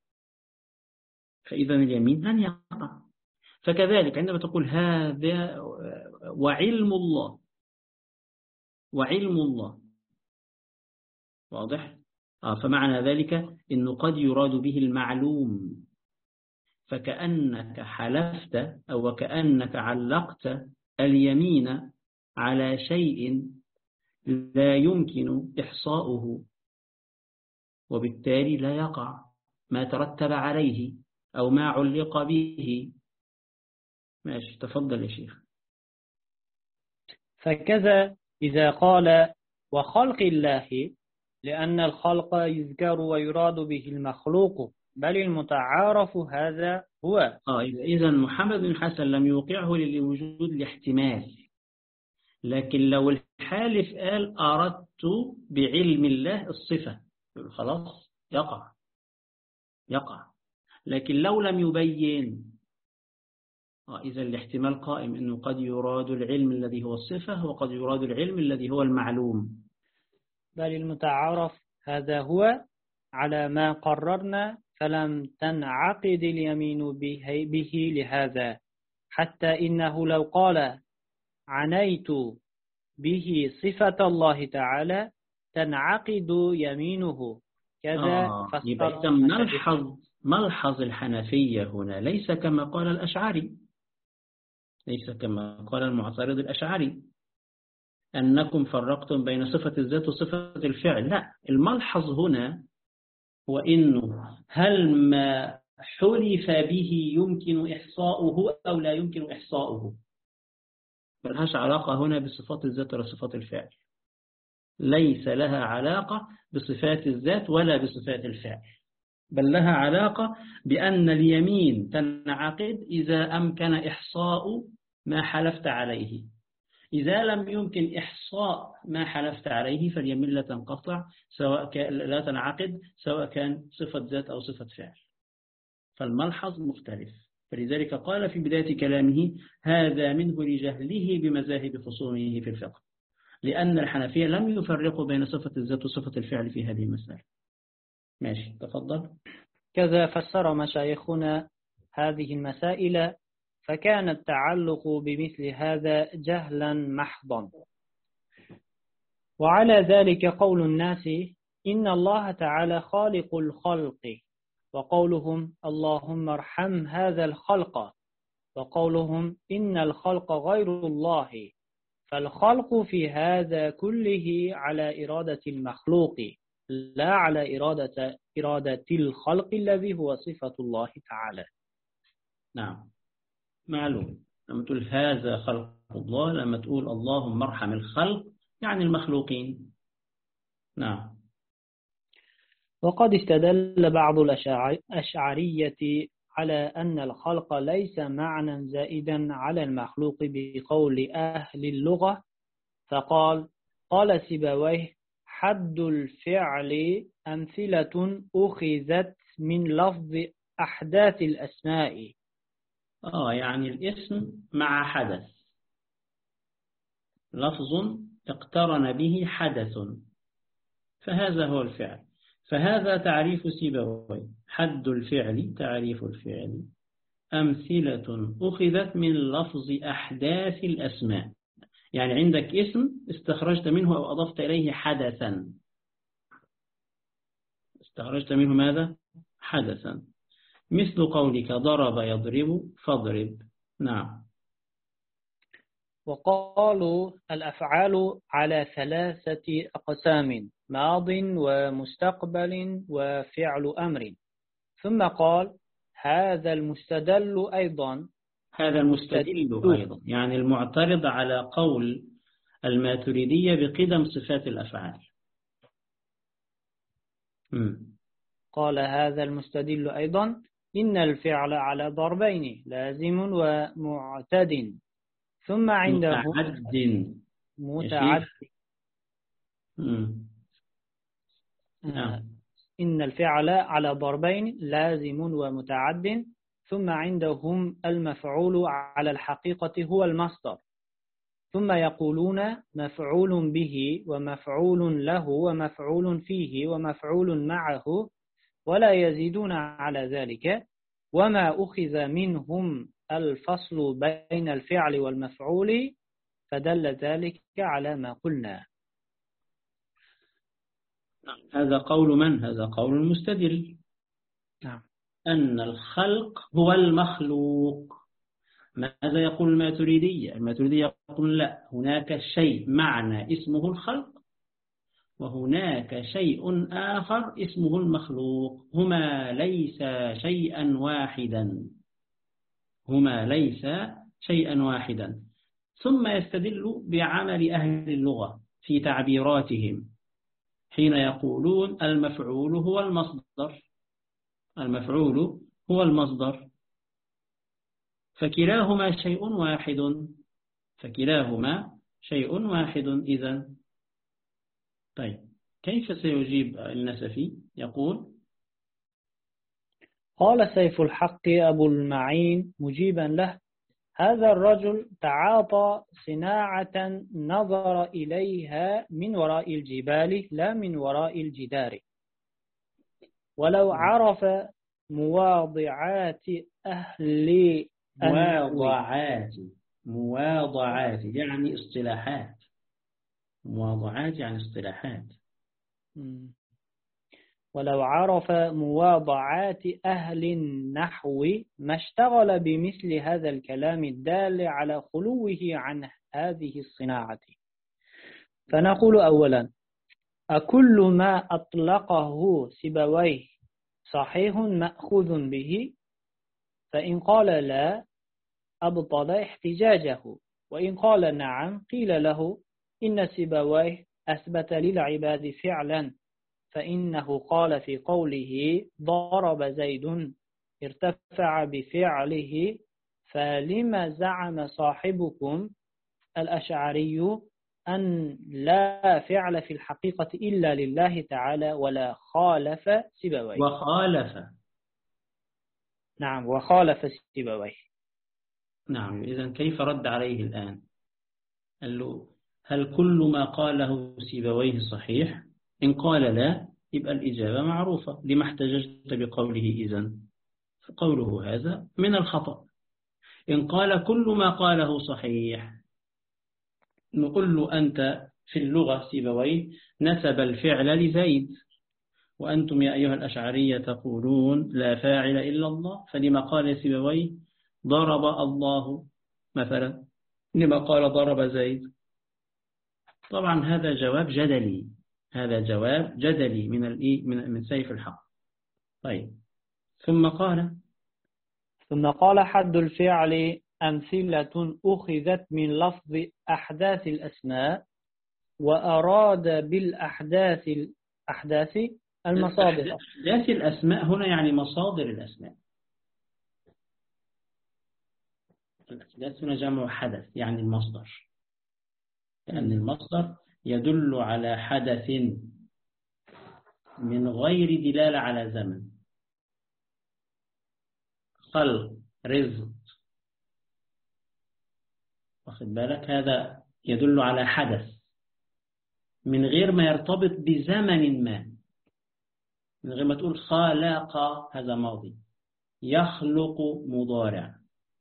لن يقع. فكذلك عندما تقول هذا وعلم الله، واضح؟ فمعنى ذلك إنه قد يراد به المعلوم، فكأنك حلفت أو وكأنك علقت اليمين على شيء لا يمكن إحصاؤه، وبالتالي لا يقع ما ترتب عليه أو ما علق به. ماشي، تفضل يا شيخ. فكذا إذا قال وخلق الله، لأن الخلق يذكر ويراد به المخلوق، بل المتعارف هذا هو. إذا محمد بن حسن لم يوقعه لوجود الاحتمال، لكن لو الحالف قال أردت بعلم الله الصفة، خلاص يقع. لكن لو لم يبين، إذا الاحتمال قائم أنه قد يراد العلم الذي هو الصفة، وقد يراد العلم الذي هو المعلوم. بل المتعارف هذا هو على ما قررنا، فلم تنعقد اليمين به لهذا، حتى إنه لو قال عنيت به صفة الله تعالى تنعقد يمينه كذا. يبقى ملحظ الحنفية هنا ليس كما قال الأشعري، ليس كما قال المعترض الأشعري أنكم فرقتم بين صفة الذات وصفة الفعل. لا، الملحظ هنا هو إنه هل ما حلف به يمكن إحصاؤه أو لا يمكن إحصاؤه. ملهاش علاقة هنا بصفات الذات ولا صفات الفعل، ليس لها علاقة بصفات الذات ولا بصفات الفعل، بل لها علاقة بأن اليمين تنعقد إذا أمكن إحصاء ما حلفت عليه. إذا لم يمكن إحصاء ما حلفت عليه فاليمين لا تنقطع، لا تنعقد، سواء كان صفة ذات أو صفة فعل. فالملحظ مختلف. فلذلك قال في بداية كلامه: هذا منه لجهله بمذاهب خصومه في الفقه، لأن الحنفية لم يفرقوا بين صفة الذات وصفة الفعل في هذه المسألة. ماشي، تفضل. كذا فسر مشايخنا هذه المسائل، فكان التعلق بمثل هذا جهلا محضا. وعلى ذلك قول الناس إن الله تعالى خالق الخلق، وقولهم اللهم ارحم هذا الخلق، وقولهم إن الخلق غير الله، فالخلق في هذا كله على إرادة المخلوق لا على إرادة الخلق الذي هو صفة الله تعالى. نعم، معلوم. لما تقول هذا خلق الله، لما تقول اللهم ارحم الخلق، يعني المخلوقين. نعم. وقد استدل بعض الأشعرية على أن الخلق ليس معنى زائدا على المخلوق بقول أهل اللغة، فقال: قال سيبويه: حد الفعل أمثلة أخذت من لفظ أحداث الأسماء. يعني الاسم مع حدث، لفظ اقترن به حدث، فهذا هو الفعل. فهذا تعريف سيبويه: حد الفعل، تعريف الفعل، أمثلة أخذت من لفظ أحداث الأسماء. يعني عندك اسم استخرجت منه أو أضفت إليه حدثا، استخرجت منه ماذا؟ حدثا. مثل قولك ضرب يضرب فاضرب. نعم. وقالوا الأفعال على 3 أقسام: ماض ومستقبل وفعل أمر. ثم قال: هذا المستدل أيضا، يعني المعترض على قول الماتريدية بقدم صفات الأفعال. قال: هذا المستدل أيضا إن الفعل على ضربين: لازم ومعتد. ثم عنده متعد. إن الفعل على ضربين: لازم ومتعد. ثم عندهم المفعول على الحقيقة هو المصدر. ثم يقولون مفعول به ومفعول له ومفعول فيه ومفعول معه، ولا يزيدون على ذلك. وما أخذ منهم الفصل بين الفعل والمفعول، فدل ذلك على ما قلنا. هذا قول من؟ هذا قول المستدل. نعم. أن الخلق هو المخلوق. ماذا يقول الماتريدية؟ الماتريدية يقول لا، هناك شيء معنى اسمه الخلق، وهناك شيء آخر اسمه المخلوق، هما ليس شيئا واحدا، هما ليس شيئا واحدا. ثم يستدل بعمل أهل اللغة في تعبيراتهم حين يقولون المفعول هو المصدر، المفعول هو المصدر، فكلاهما شيء واحد، فكلاهما شيء واحد إذن. طيب، كيف سيجيب النسفي؟ يقول: قال سيف الحق أبو المعين مجيبا له: هذا الرجل تعاطى صناعة نظر إليها من وراء الجبال لا من وراء الجدار، ولو عرف مواضعات أهل مواضعات يعني اصطلاحات، مواضعات يعني اصطلاحات. ولو عرف مواضعات أهل النحو ما اشتغل بمثل هذا الكلام الدال على خلوه عن هذه الصناعة. فنقول أولا: أكل ما أطلقه سيبويه صحيح مأخوذ به؟ فإن قال لا، أبطل احتجاجه، وإن قال نعم قيل له إن سيبويه أثبت للعباد فعلا، فإنه قال في قوله ضرب زيد ارتفع بفعله، فلما زعم صاحبكم الأشعري أن لا فعل في الحقيقة إلا لله تعالى ولا خالف سيبويه. نعم، وخالف سيبويه. نعم، إذن كيف رد عليه الآن؟ قال له هل كل ما قاله سيبويه صحيح؟ إن قال لا يبقى الإجابة معروفة، لما احتججت بقوله إذن؟ فقوله هذا من الخطأ. إن قال كل ما قاله صحيح نقول له أنت في اللغة سيبويه نسب الفعل لزيد، وأنتم يا أيها الأشعرية تقولون لا فاعل إلا الله، فلما قال سيبويه ضرب الله مثلا، لما قال ضرب زيد؟ طبعا هذا جواب جدلي، هذا جواب جدلي من سيف الحق. طيب ثم قال حد الفعل أمثلة أخذت من لفظ أحداث الأسماء، وأراد بالأحداث المصادر. أحداث الأسماء هنا يعني مصادر الأسماء. الأحداث هنا جمع حدث يعني المصدر، لأن المصدر يدل على حدث من غير دلالة على زمن. خلق، رزق، واخد بالك؟ هذا يدل على حدث من غير ما يرتبط بزمن ما، من غير ما تقول خلق هذا ماضي، يخلق مضارع،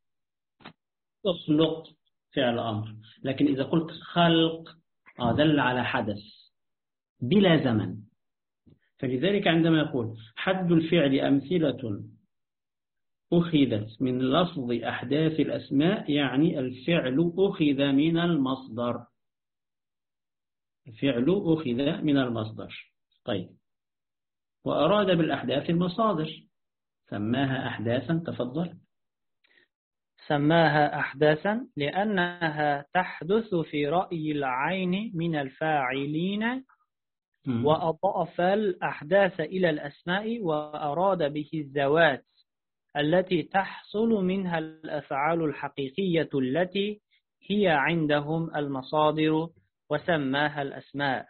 يخلق فعل أمر. لكن إذا قلت خلق دل على حدث بلا زمن. فلذلك عندما يقول حد الفعل أمثلة أخذت من لفظ أحداث الأسماء، يعني الفعل أخذ من المصدر، الفعل أخذ من المصدر. طيب، وأراد بالأحداث المصادر، سماها أحداثا. تفضل. سماها أحداثا لأنها تحدث في رأي العين من الفاعلين، وأضاف الأحداث إلى الأسماء وأراد به الذوات التي تحصل منها الأفعال الحقيقية التي هي عندهم المصادر، وسماها الأسماء.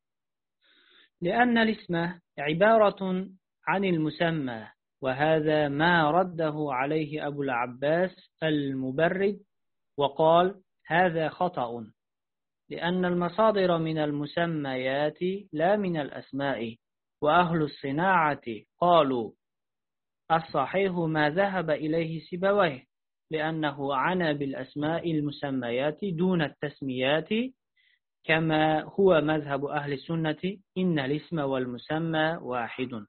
لأن الاسم عبارة عن المسمى، وهذا ما رده عليه أبو العباس المبرد، وقال هذا خطأ، لأن المصادر من المسميات لا من الأسماء. وأهل الصناعة قالوا الصحيح ما ذهب إليه سيبويه، لأنه عنى بالأسماء المسميات دون التسميات، كما هو مذهب أهل السنة إن الاسم والمسمى واحد.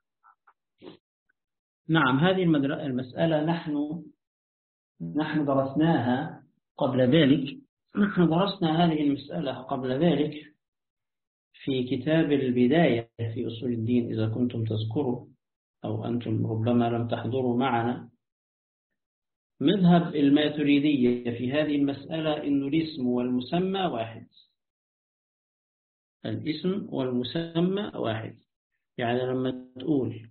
نعم، هذه المسألة نحن درسناها قبل ذلك. نحن درسنا هذه المسألة قبل ذلك في كتاب البداية في أصول الدين، إذا كنتم تذكروا، أو أنتم ربما لم تحضروا معنا. مذهب الماتريدية في هذه المسألة إنه الاسم والمسمى واحد، الاسم والمسمى واحد. يعني لما تقول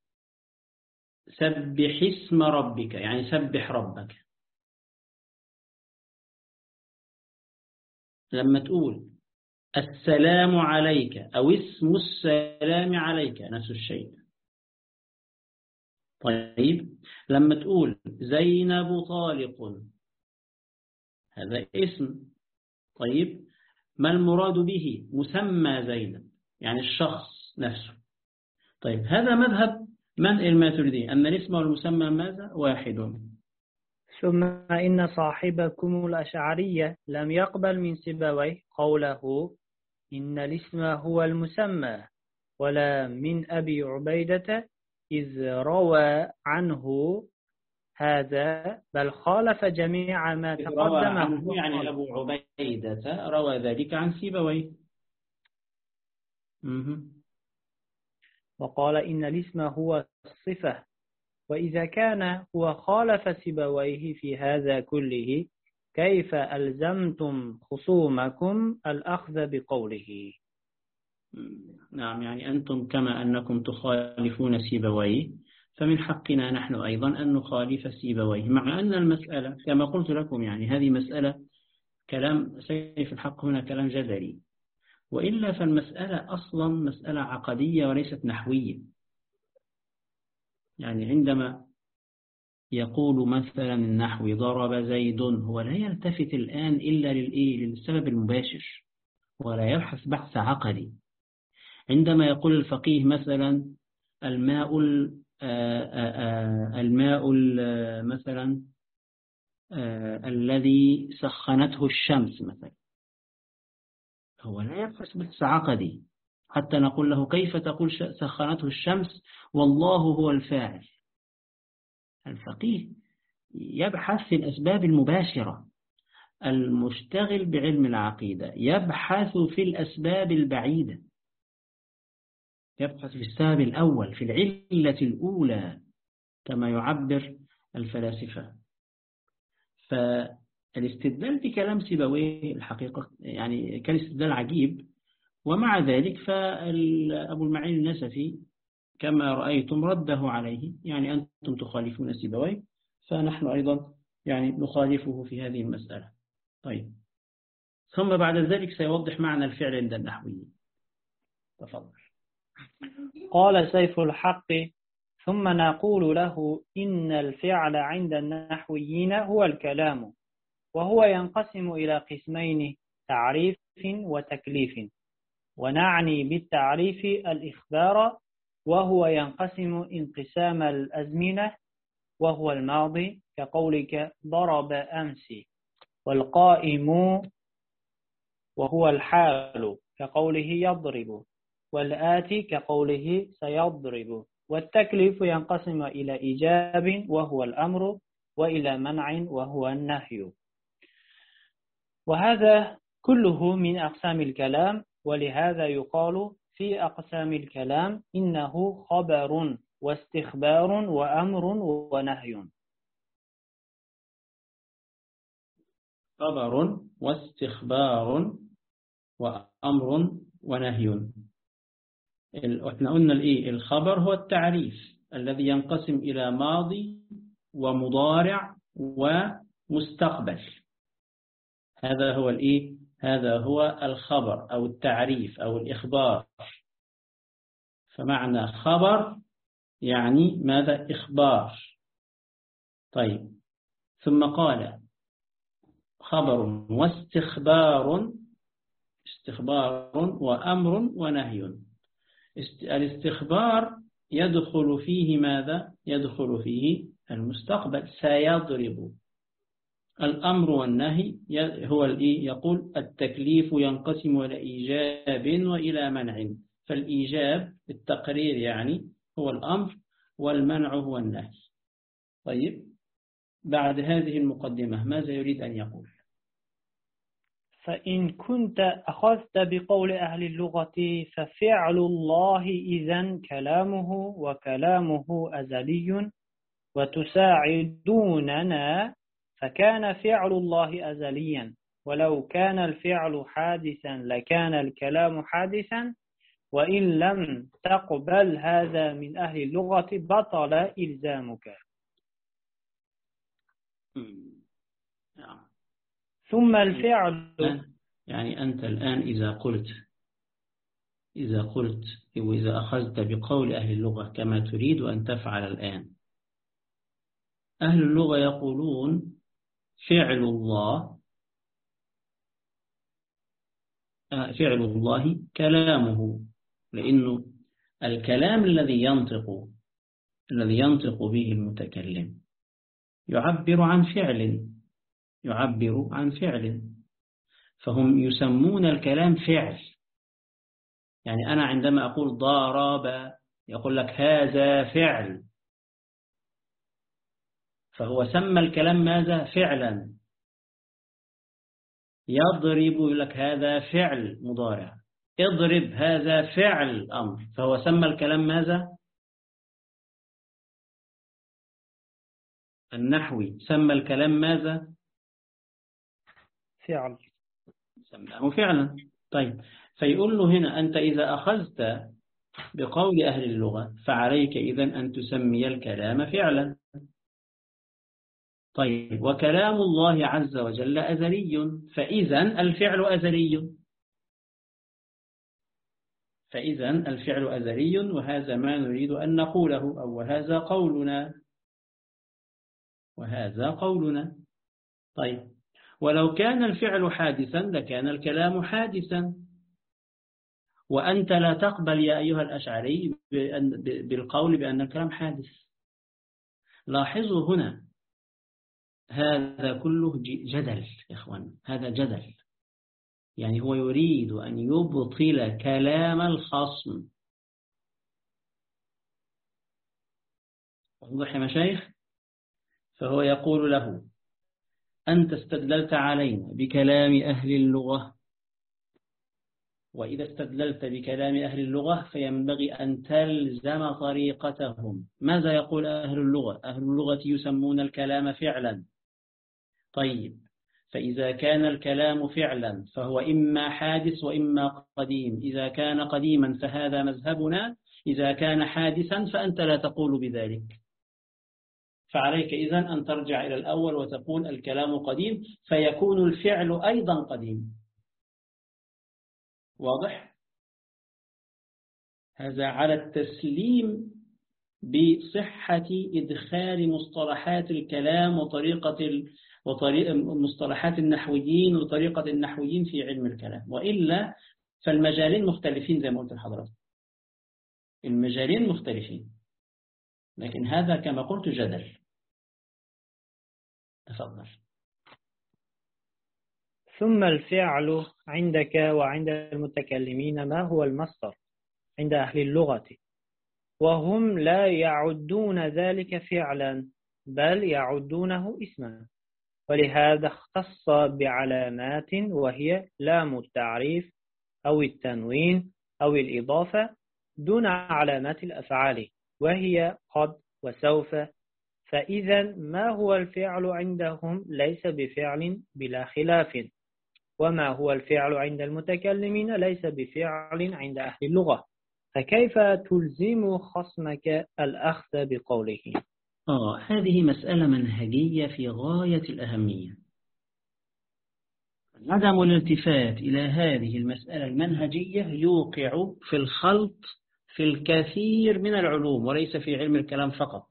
سبح اسم ربك يعني سبح ربك، لما تقول السلام عليك أو اسم السلام عليك نفس الشيء. طيب، لما تقول زينب طالق هذا اسم. طيب، ما المراد به؟ مسمى زينب يعني الشخص نفسه. طيب، هذا مذهب من الماتريدي، أن الاسم والمسمى ماذا؟ واحد. ثم إن صاحبكم الأشعرية لم يقبل من سيبويه قوله إن الاسم هو المسمى، ولا من أبي عبيدة إذ روى عنه هذا، بل خالف جميع ما تقدم. روى عنه يعني أبو عبيدة روى ذلك عن سيبويه. وقال إن الاسم هو الصفة، وإذا كان هو خالف سيبويه في هذا كله كيف ألزمتم خصومكم الأخذ بقوله. نعم، يعني أنتم كما أنكم تخالفون سيبويه فمن حقنا نحن أيضا أن نخالف سيبويه، مع أن المسألة كما قلت لكم يعني هذه مسألة كلام سيف الحق هنا كلام جدلي، وإلا فالمسألة أصلا مسألة عقدية وليست نحوية. يعني عندما يقول مثلا النحو ضرب زيد، هو لا يلتفت الآن إلا للسبب المباشر ولا يبحث بحث عقدي. عندما يقول الفقيه مثلا الماء مثلا الذي سخنته الشمس مثلا، هو لا يبحث بحث عقدي حتى نقول له كيف تقول سخنته الشمس والله هو الفاعل. الفقيه يبحث في الأسباب المباشرة، المشتغل بعلم العقيدة يبحث في الأسباب البعيدة، يبحث في السبب الأول في العلة الأولى كما يعبر الفلاسفة. فالاستدلال بكلام سيبويه الحقيقة يعني كان استدلال عجيب، ومع ذلك فأبو المعين النسفي كما رأيتم رده عليه، يعني أنتم تخالفون سيبويه فنحن أيضا يعني نخالفه في هذه المسألة. طيب، ثم بعد ذلك سيوضح معنى الفعل عند النحويين. تفضل. قال سيف الحق: ثم نقول له إن الفعل عند النحويين هو الكلام، وهو ينقسم إلى قسمين: تعريف وتكليف. ونعني بالتعريف الإخبار، وهو ينقسم انقسام الأزمنة، وهو الماضي كقولك ضرب أمس، والقائم وهو الحال كقوله يضرب، والآتي كقوله سيضرب. والتكليف ينقسم إلى إيجاب وهو الأمر، وإلى منع وهو النهي. وهذا كله من أقسام الكلام، ولهذا يقال في أقسام الكلام إنه خبر واستخبار وأمر ونهي. خبر واستخبار وأمر ونهي. احنا قلنا الخبر هو التعريف الذي ينقسم إلى ماضي ومضارع ومستقبل. هذا هو هذا هو الخبر أو التعريف أو الإخبار. فمعنى خبر يعني ماذا؟ إخبار. طيب، ثم قال خبر واستخبار، استخبار وأمر ونهي. الاستخبار يدخل فيه ماذا؟ يدخل فيه المستقبل سيضرب. الأمر والنهي هو يقول التكليف ينقسم إلى إيجاب وإلى منع. فالإيجاب التقرير يعني هو الأمر، والمنع هو النهي. طيب، بعد هذه المقدمة ماذا يريد أن يقول؟ فإن كنت أخذت بقول أهل اللغة ففعل الله إذن كلامه، وكلامه أزلي، وتساعدوننا فكان فعل الله أزليا، ولو كان الفعل حادثا لكان الكلام حادثا، وإن لم تقبل هذا من أهل اللغة بطل إلزامك. ثم الفعل يعني أنت الآن إذا قلت وإذا أخذت بقول أهل اللغة كما تريد أن تفعل الآن، أهل اللغة يقولون فعل الله كلامه، لأنه الكلام الذي ينطق به المتكلم يعبر عن فعل، فهم يسمون الكلام فعل. يعني أنا عندما أقول ضرب يقول لك هذا فعل، فهو سمى الكلام ماذا؟ فعلا. يضرب يقول لك هذا فعل مضارع، اضرب هذا فعل أمر، فهو سمى الكلام ماذا؟ النحوي سمى الكلام ماذا؟ فعل. سماه فعلا. طيب، فيقول له هنا أنت إذا أخذت بقول أهل اللغة فعليك إذن أن تسمي الكلام فعلا. طيب، وكلام الله عز وجل أزلي، فإذن الفعل أزلي. فإذن الفعل أزلي، وهذا ما نريد أن نقوله، أو وهذا قولنا. وهذا قولنا. طيب، ولو كان الفعل حادثا لكان الكلام حادثا. وأنت لا تقبل يا أيها الأشعري بالقول بأن الكلام حادث. لاحظوا هنا، هذا كله جدل يا إخوان، هذا جدل. يعني هو يريد أن يبطل كلام الخصم. واضح يا مشايخ؟ فهو يقول له أنت استدللت علينا بكلام أهل اللغة، وإذا استدللت بكلام أهل اللغة فينبغي أن تلزم طريقتهم. ماذا يقول أهل اللغة؟ أهل اللغة يسمون الكلام فعلا. طيب، فإذا كان الكلام فعلا فهو إما حادث وإما قديم. إذا كان قديما فهذا مذهبنا، إذا كان حادثا فأنت لا تقول بذلك. فعليك إذن أن ترجع إلى الأول وتقول الكلام قديم، فيكون الفعل أيضا قديم. واضح؟ هذا على التسليم بصحة إدخال مصطلحات الكلام مصطلحات النحويين وطريقة النحويين في علم الكلام. وإلا فالمجالين مختلفين زي ما قلت لحضرتك، المجالين مختلفين، لكن هذا كما قلت جدل. تفضل. ثم الفعل عندك وعند المتكلمين ما هو المصدر عند أهل اللغة، وهم لا يعدون ذلك فعلا بل يعدونه اسما، ولهذا اختص بعلامات وهي لام التعريف أو التنوين أو الإضافة دون علامات الأفعال، وهي قد وسوف. فإذا ما هو الفعل عندهم ليس بفعل بلا خلاف، وما هو الفعل عند المتكلمين ليس بفعل عند أهل اللغة، فكيف تلزم خصمك الأخذ بقوله؟ هذه مسألة منهجية في غاية الأهمية. عدم الالتفات إلى هذه المسألة المنهجية يوقع في الخلط في الكثير من العلوم وليس في علم الكلام فقط.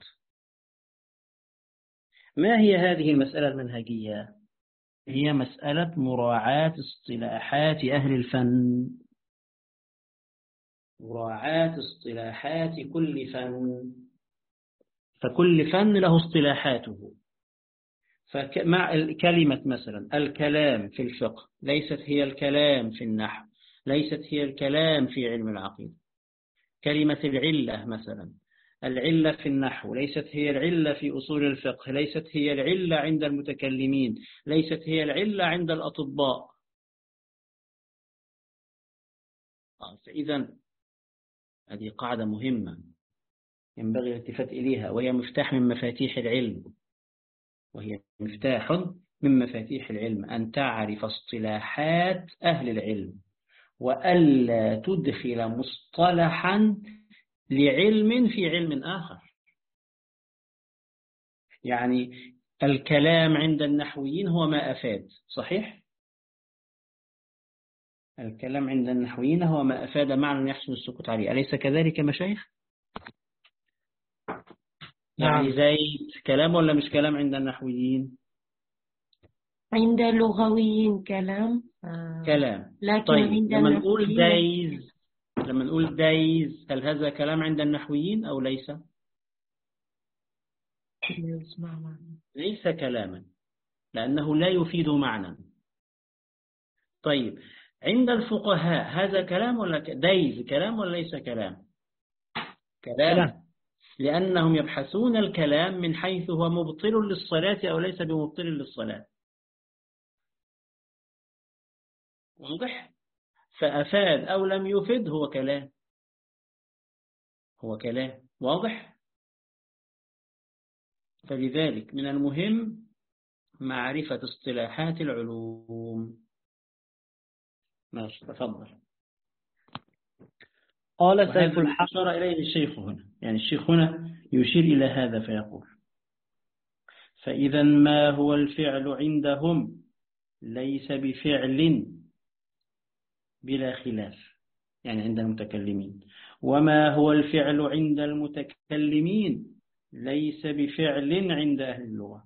ما هي هذه المسألة المنهجية؟ هي مسألة مراعاة اصطلاحات أهل الفن، مراعاة اصطلاحات كل فن، فكل فن له اصطلاحاته. فمع كلمة مثلا الكلام في الفقه ليست هي الكلام في النحو، ليست هي الكلام في علم العقيدة. كلمة العلة مثلا، العلة في النحو ليست هي العلة في أصول الفقه، ليست هي العلة عند المتكلمين، ليست هي العلة عند الأطباء. فإذا هذه قاعدة مهمة ينبغي الالتفات إليها، وهي مفتاح من مفاتيح العلم، وهي مفتاح من مفاتيح العلم أن تعرف اصطلاحات أهل العلم، وألا تدخل مصطلحا لعلم في علم آخر. يعني الكلام عند النحويين هو ما أفاد، صحيح؟ الكلام عند النحويين هو ما أفاد معنى يحسن السكوت عليه، أليس كذلك مشايخ؟ يعني زيد كلام ولا مش كلام عند النحويين؟ عند اللغويين كلام. كلام. لكن طيب، عند لما نقول دايز هل هذا كلام عند النحويين أو ليس؟ ليس كلاما، لأنه لا يفيد معنى. طيب، عند الفقهاء هذا كلام ولا دايز كلام ولا ليس كلام؟ كلام، لأنهم يبحثون الكلام من حيث هو مبطل للصلاة أو ليس بمبطل للصلاة. واضح؟ فأفاد أو لم يفد هو كلام، هو كلام. واضح؟ فلذلك من المهم معرفة اصطلاحات العلوم. ماشي، تفضل. قال سيف الحق. أشار إليه الشيخ هنا، يعني الشيخ هنا يشير إلى هذا فيقول: فإذا ما هو الفعل عندهم ليس بفعل بلا خلاف، يعني عند المتكلمين، وما هو الفعل عند المتكلمين ليس بفعل عند أهل اللغة،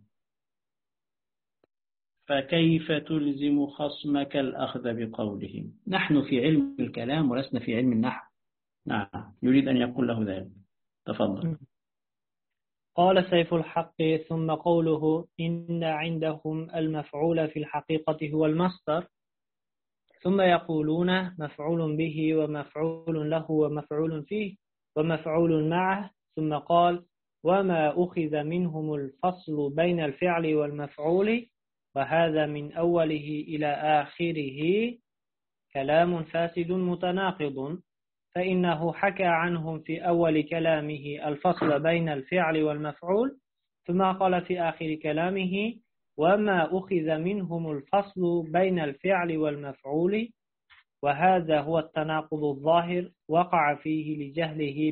فكيف تلزم خصمك الأخذ بقولهم؟ نحن في علم الكلام ولسنا في علم النحو. نعم، يريد أن يقول له ذلك. تفضل. قال سيف الحق: ثم قوله إن عندهم المفعول في الحقيقة هو المصدر، ثم يقولون مفعول به ومفعول له ومفعول فيه ومفعول معه، ثم قال وما أخذ منهم الفصل بين الفعل والمفعول، وهذا من أوله إلى آخره كلام فاسد متناقض، فإنه حكى عنهم في أول كلامه الفصل بين الفعل والمفعول، ثم قال في آخر كلامه وما أخذ منهم الفصل بين الفعل والمفعول، وهذا هو التناقض الظاهر وقع فيه لجهله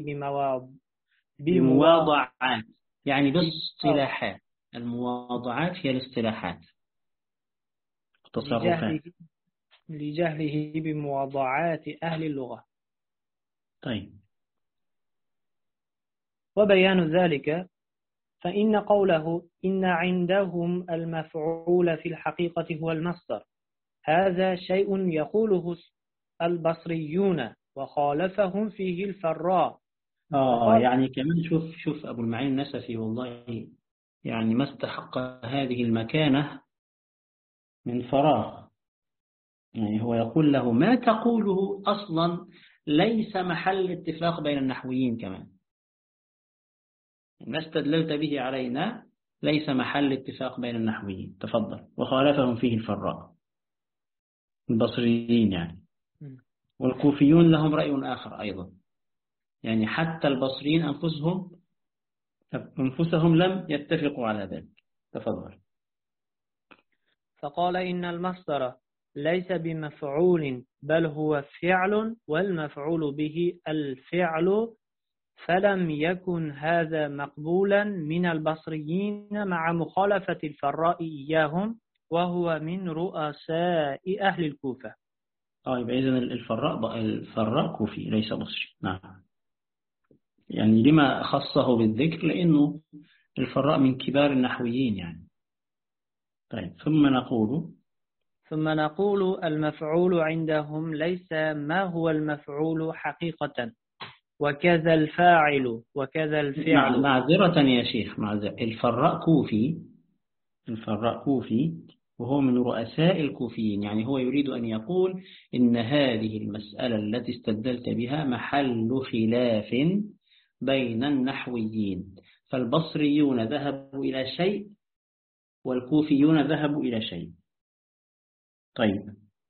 بمواضعات، يعني باصطلاحات. المواضعات هي الاصطلاحات، التصرفات. لجهله بمواضعات أهل اللغة. طيب. وبيان ذلك فإن قوله إن عندهم المفعول في الحقيقة هو المصدر، هذا شيء يقوله البصريون وخالفهم فيه الفراء. يعني كمان شوف أبو المعين النسفي، والله يعني ما استحق هذه المكانة من فراغ. يعني هو يقول له ما تقوله أصلا ليس محل اتفاق بين النحويين، كمان ما استدللت به علينا ليس محل اتفاق بين النحويين. تفضل. وخالفهم فيه الفراء، البصريين يعني. والكوفيون لهم رأي آخر أيضا، يعني حتى البصريين أنفسهم لم يتفقوا على ذلك. تفضل. فقال إن المصدر ليس بمفعول بل هو فعل، والمفعول به الفعل، فلم يكن هذا مقبولا من البصريين مع مخالفة الفراء إياهم، وهو من رؤساء أهل الكوفة. يبقى إذن الفراء كوفي ليس بصري. نعم. يعني لما خصه بالذكر؟ لأنه الفراء من كبار النحويين يعني. طيب. ثم نقول المفعول عندهم ليس ما هو المفعول حقيقة، وكذا الفاعل وكذا الفعل. معذرة يا شيخ، معذرة. الفراء كوفي وهو من رؤساء الكوفيين، يعني هو يريد أن يقول إن هذه المسألة التي استدلت بها محل خلاف بين النحويين، فالبصريون ذهبوا إلى شيء والكوفيون ذهبوا إلى شيء. طيب.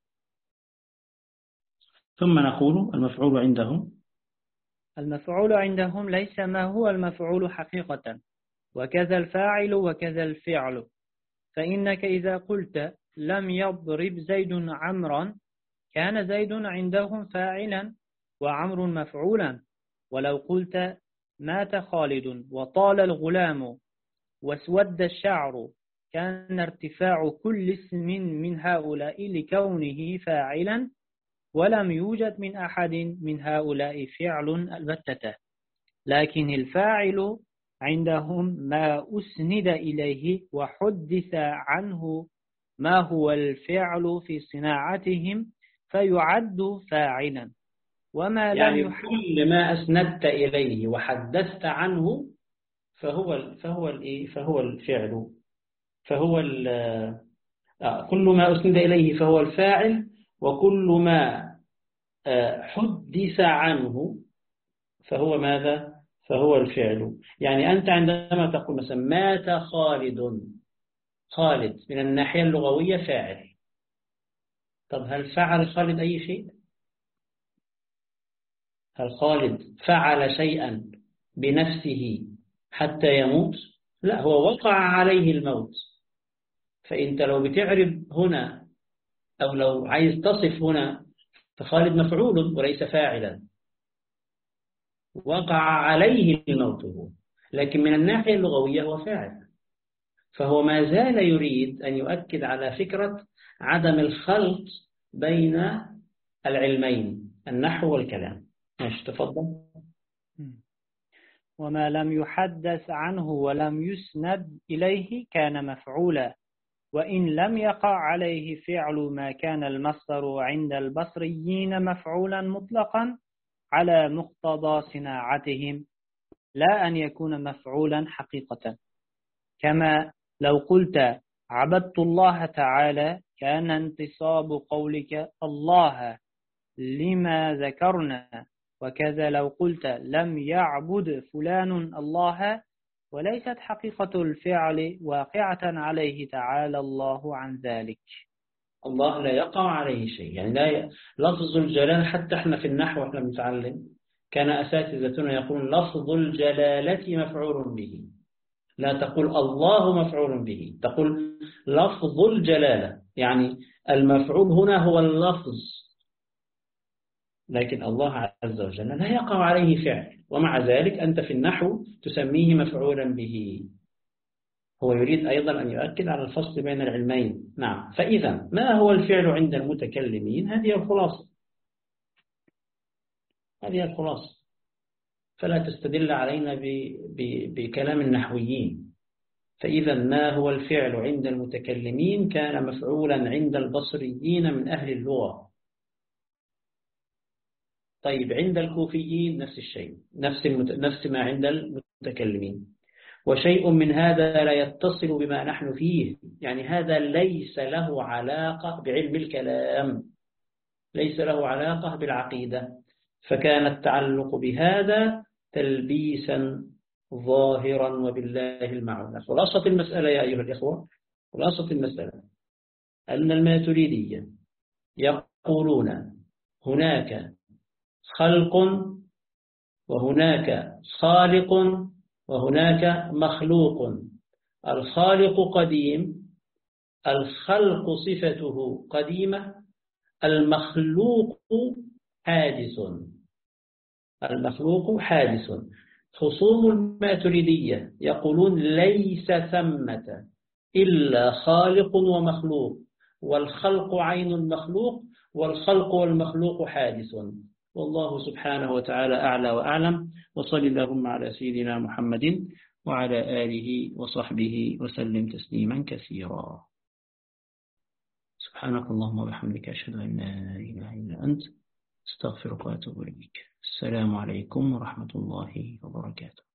ثم نقول المفعول عندهم ليس ما هو المفعول حقيقة، وكذا الفاعل وكذا الفعل، فإنك إذا قلت لم يضرب زيد عمرا كان زيد عندهم فاعلا وعمر مفعولا، ولو قلت مات خالد وطال الغلام واسود الشعر كان ارتفاع كل اسم من هؤلاء لكونه فاعلا، ولم يوجد من أحد من هؤلاء فعل البتة، لكن الفاعل عندهم ما أسند إليه وحدث عنه ما هو الفعل في صناعتهم فيعد فاعلا، وما يعني لم كل ما أسندت إليه وحدثت عنه فهو الفعل، كل ما أسند إليه فهو الفاعل، وكل ما حدث عنه فهو ماذا؟ فهو الفعل. يعني أنت عندما تقول مثلا مات خالد من الناحية اللغوية فاعل. طب هل فعل خالد أي شيء؟ هل خالد فعل شيئا بنفسه حتى يموت؟ لا، هو وقع عليه الموت. فأنت لو بتعرب هنا أو لو عايز تصف هنا فخالد مفعول وليس فاعلا، وقع عليه الموت هو، لكن من الناحية اللغوية هو فاعل. فهو ما زال يريد أن يؤكد على فكرة عدم الخلط بين العلمين النحو والكلام. ماشي، تفضل. وما لم يحدث عنه ولم يسند إليه كان مفعولا، وإن لم يقع عليه فعل ما كان المصدر عند البصريين مفعولا مطلقا على مقتضى صناعتهم، لا أن يكون مفعولا حقيقة. كما لو قلت عبدت الله تعالى كان انتصاب قولك الله لما ذكرنا، وكذا لو قلت لم يعبد فلان الله وليست حقيقة الفعل واقعة عليه تعالى الله عن ذلك. الله لا يقع عليه شيء، يعني لا لفظ الجلالة. حتى احنا في النحو احنا بنتعلم كان أساتذتنا يقول لفظ الجلالة مفعول به، لا تقول الله مفعول به، تقول لفظ الجلالة، يعني المفعول هنا هو اللفظ، لكن الله عز وجل لا يقع عليه فعل، ومع ذلك أنت في النحو تسميه مفعولا به. هو يريد أيضا أن يؤكد على الفصل بين العلمين. نعم. فإذا ما هو الفعل عند المتكلمين؟ هذه الخلاصة، هذه الخلاصة. فلا تستدل علينا بكلام النحويين. فإذا ما هو الفعل عند المتكلمين كان مفعولا عند البصريين من أهل اللغة. طيب عند الكوفيين نفس الشيء، نفس ما عند المتكلمين. وشيء من هذا لا يتصل بما نحن فيه، يعني هذا ليس له علاقة بعلم الكلام، ليس له علاقة بالعقيدة، فكان التعلق بهذا تلبيسا ظاهرا وبالله المعونة. خلاصة المسألة يا أيها الإخوة، خلاصة المسألة أن الماتريدية يقولون هناك خلق وهناك خالق وهناك مخلوق. الخالق قديم، الخلق صفته قديمة، المخلوق حادث، المخلوق حادث. خصوم الماتريدية يقولون ليس ثمة إلا خالق ومخلوق، والخلق عين المخلوق، والخلق والمخلوق حادث. والله سبحانه وتعالى أعلى وأعلم. وصل اللهم على سيدنا محمد وعلى آله وصحبه وسلم تسليما كثيرا. سبحانك اللهم وبحمدك أشهد أن لا إله إلا أنت، استغفرك وأتوب إليك. السلام عليكم ورحمة الله وبركاته.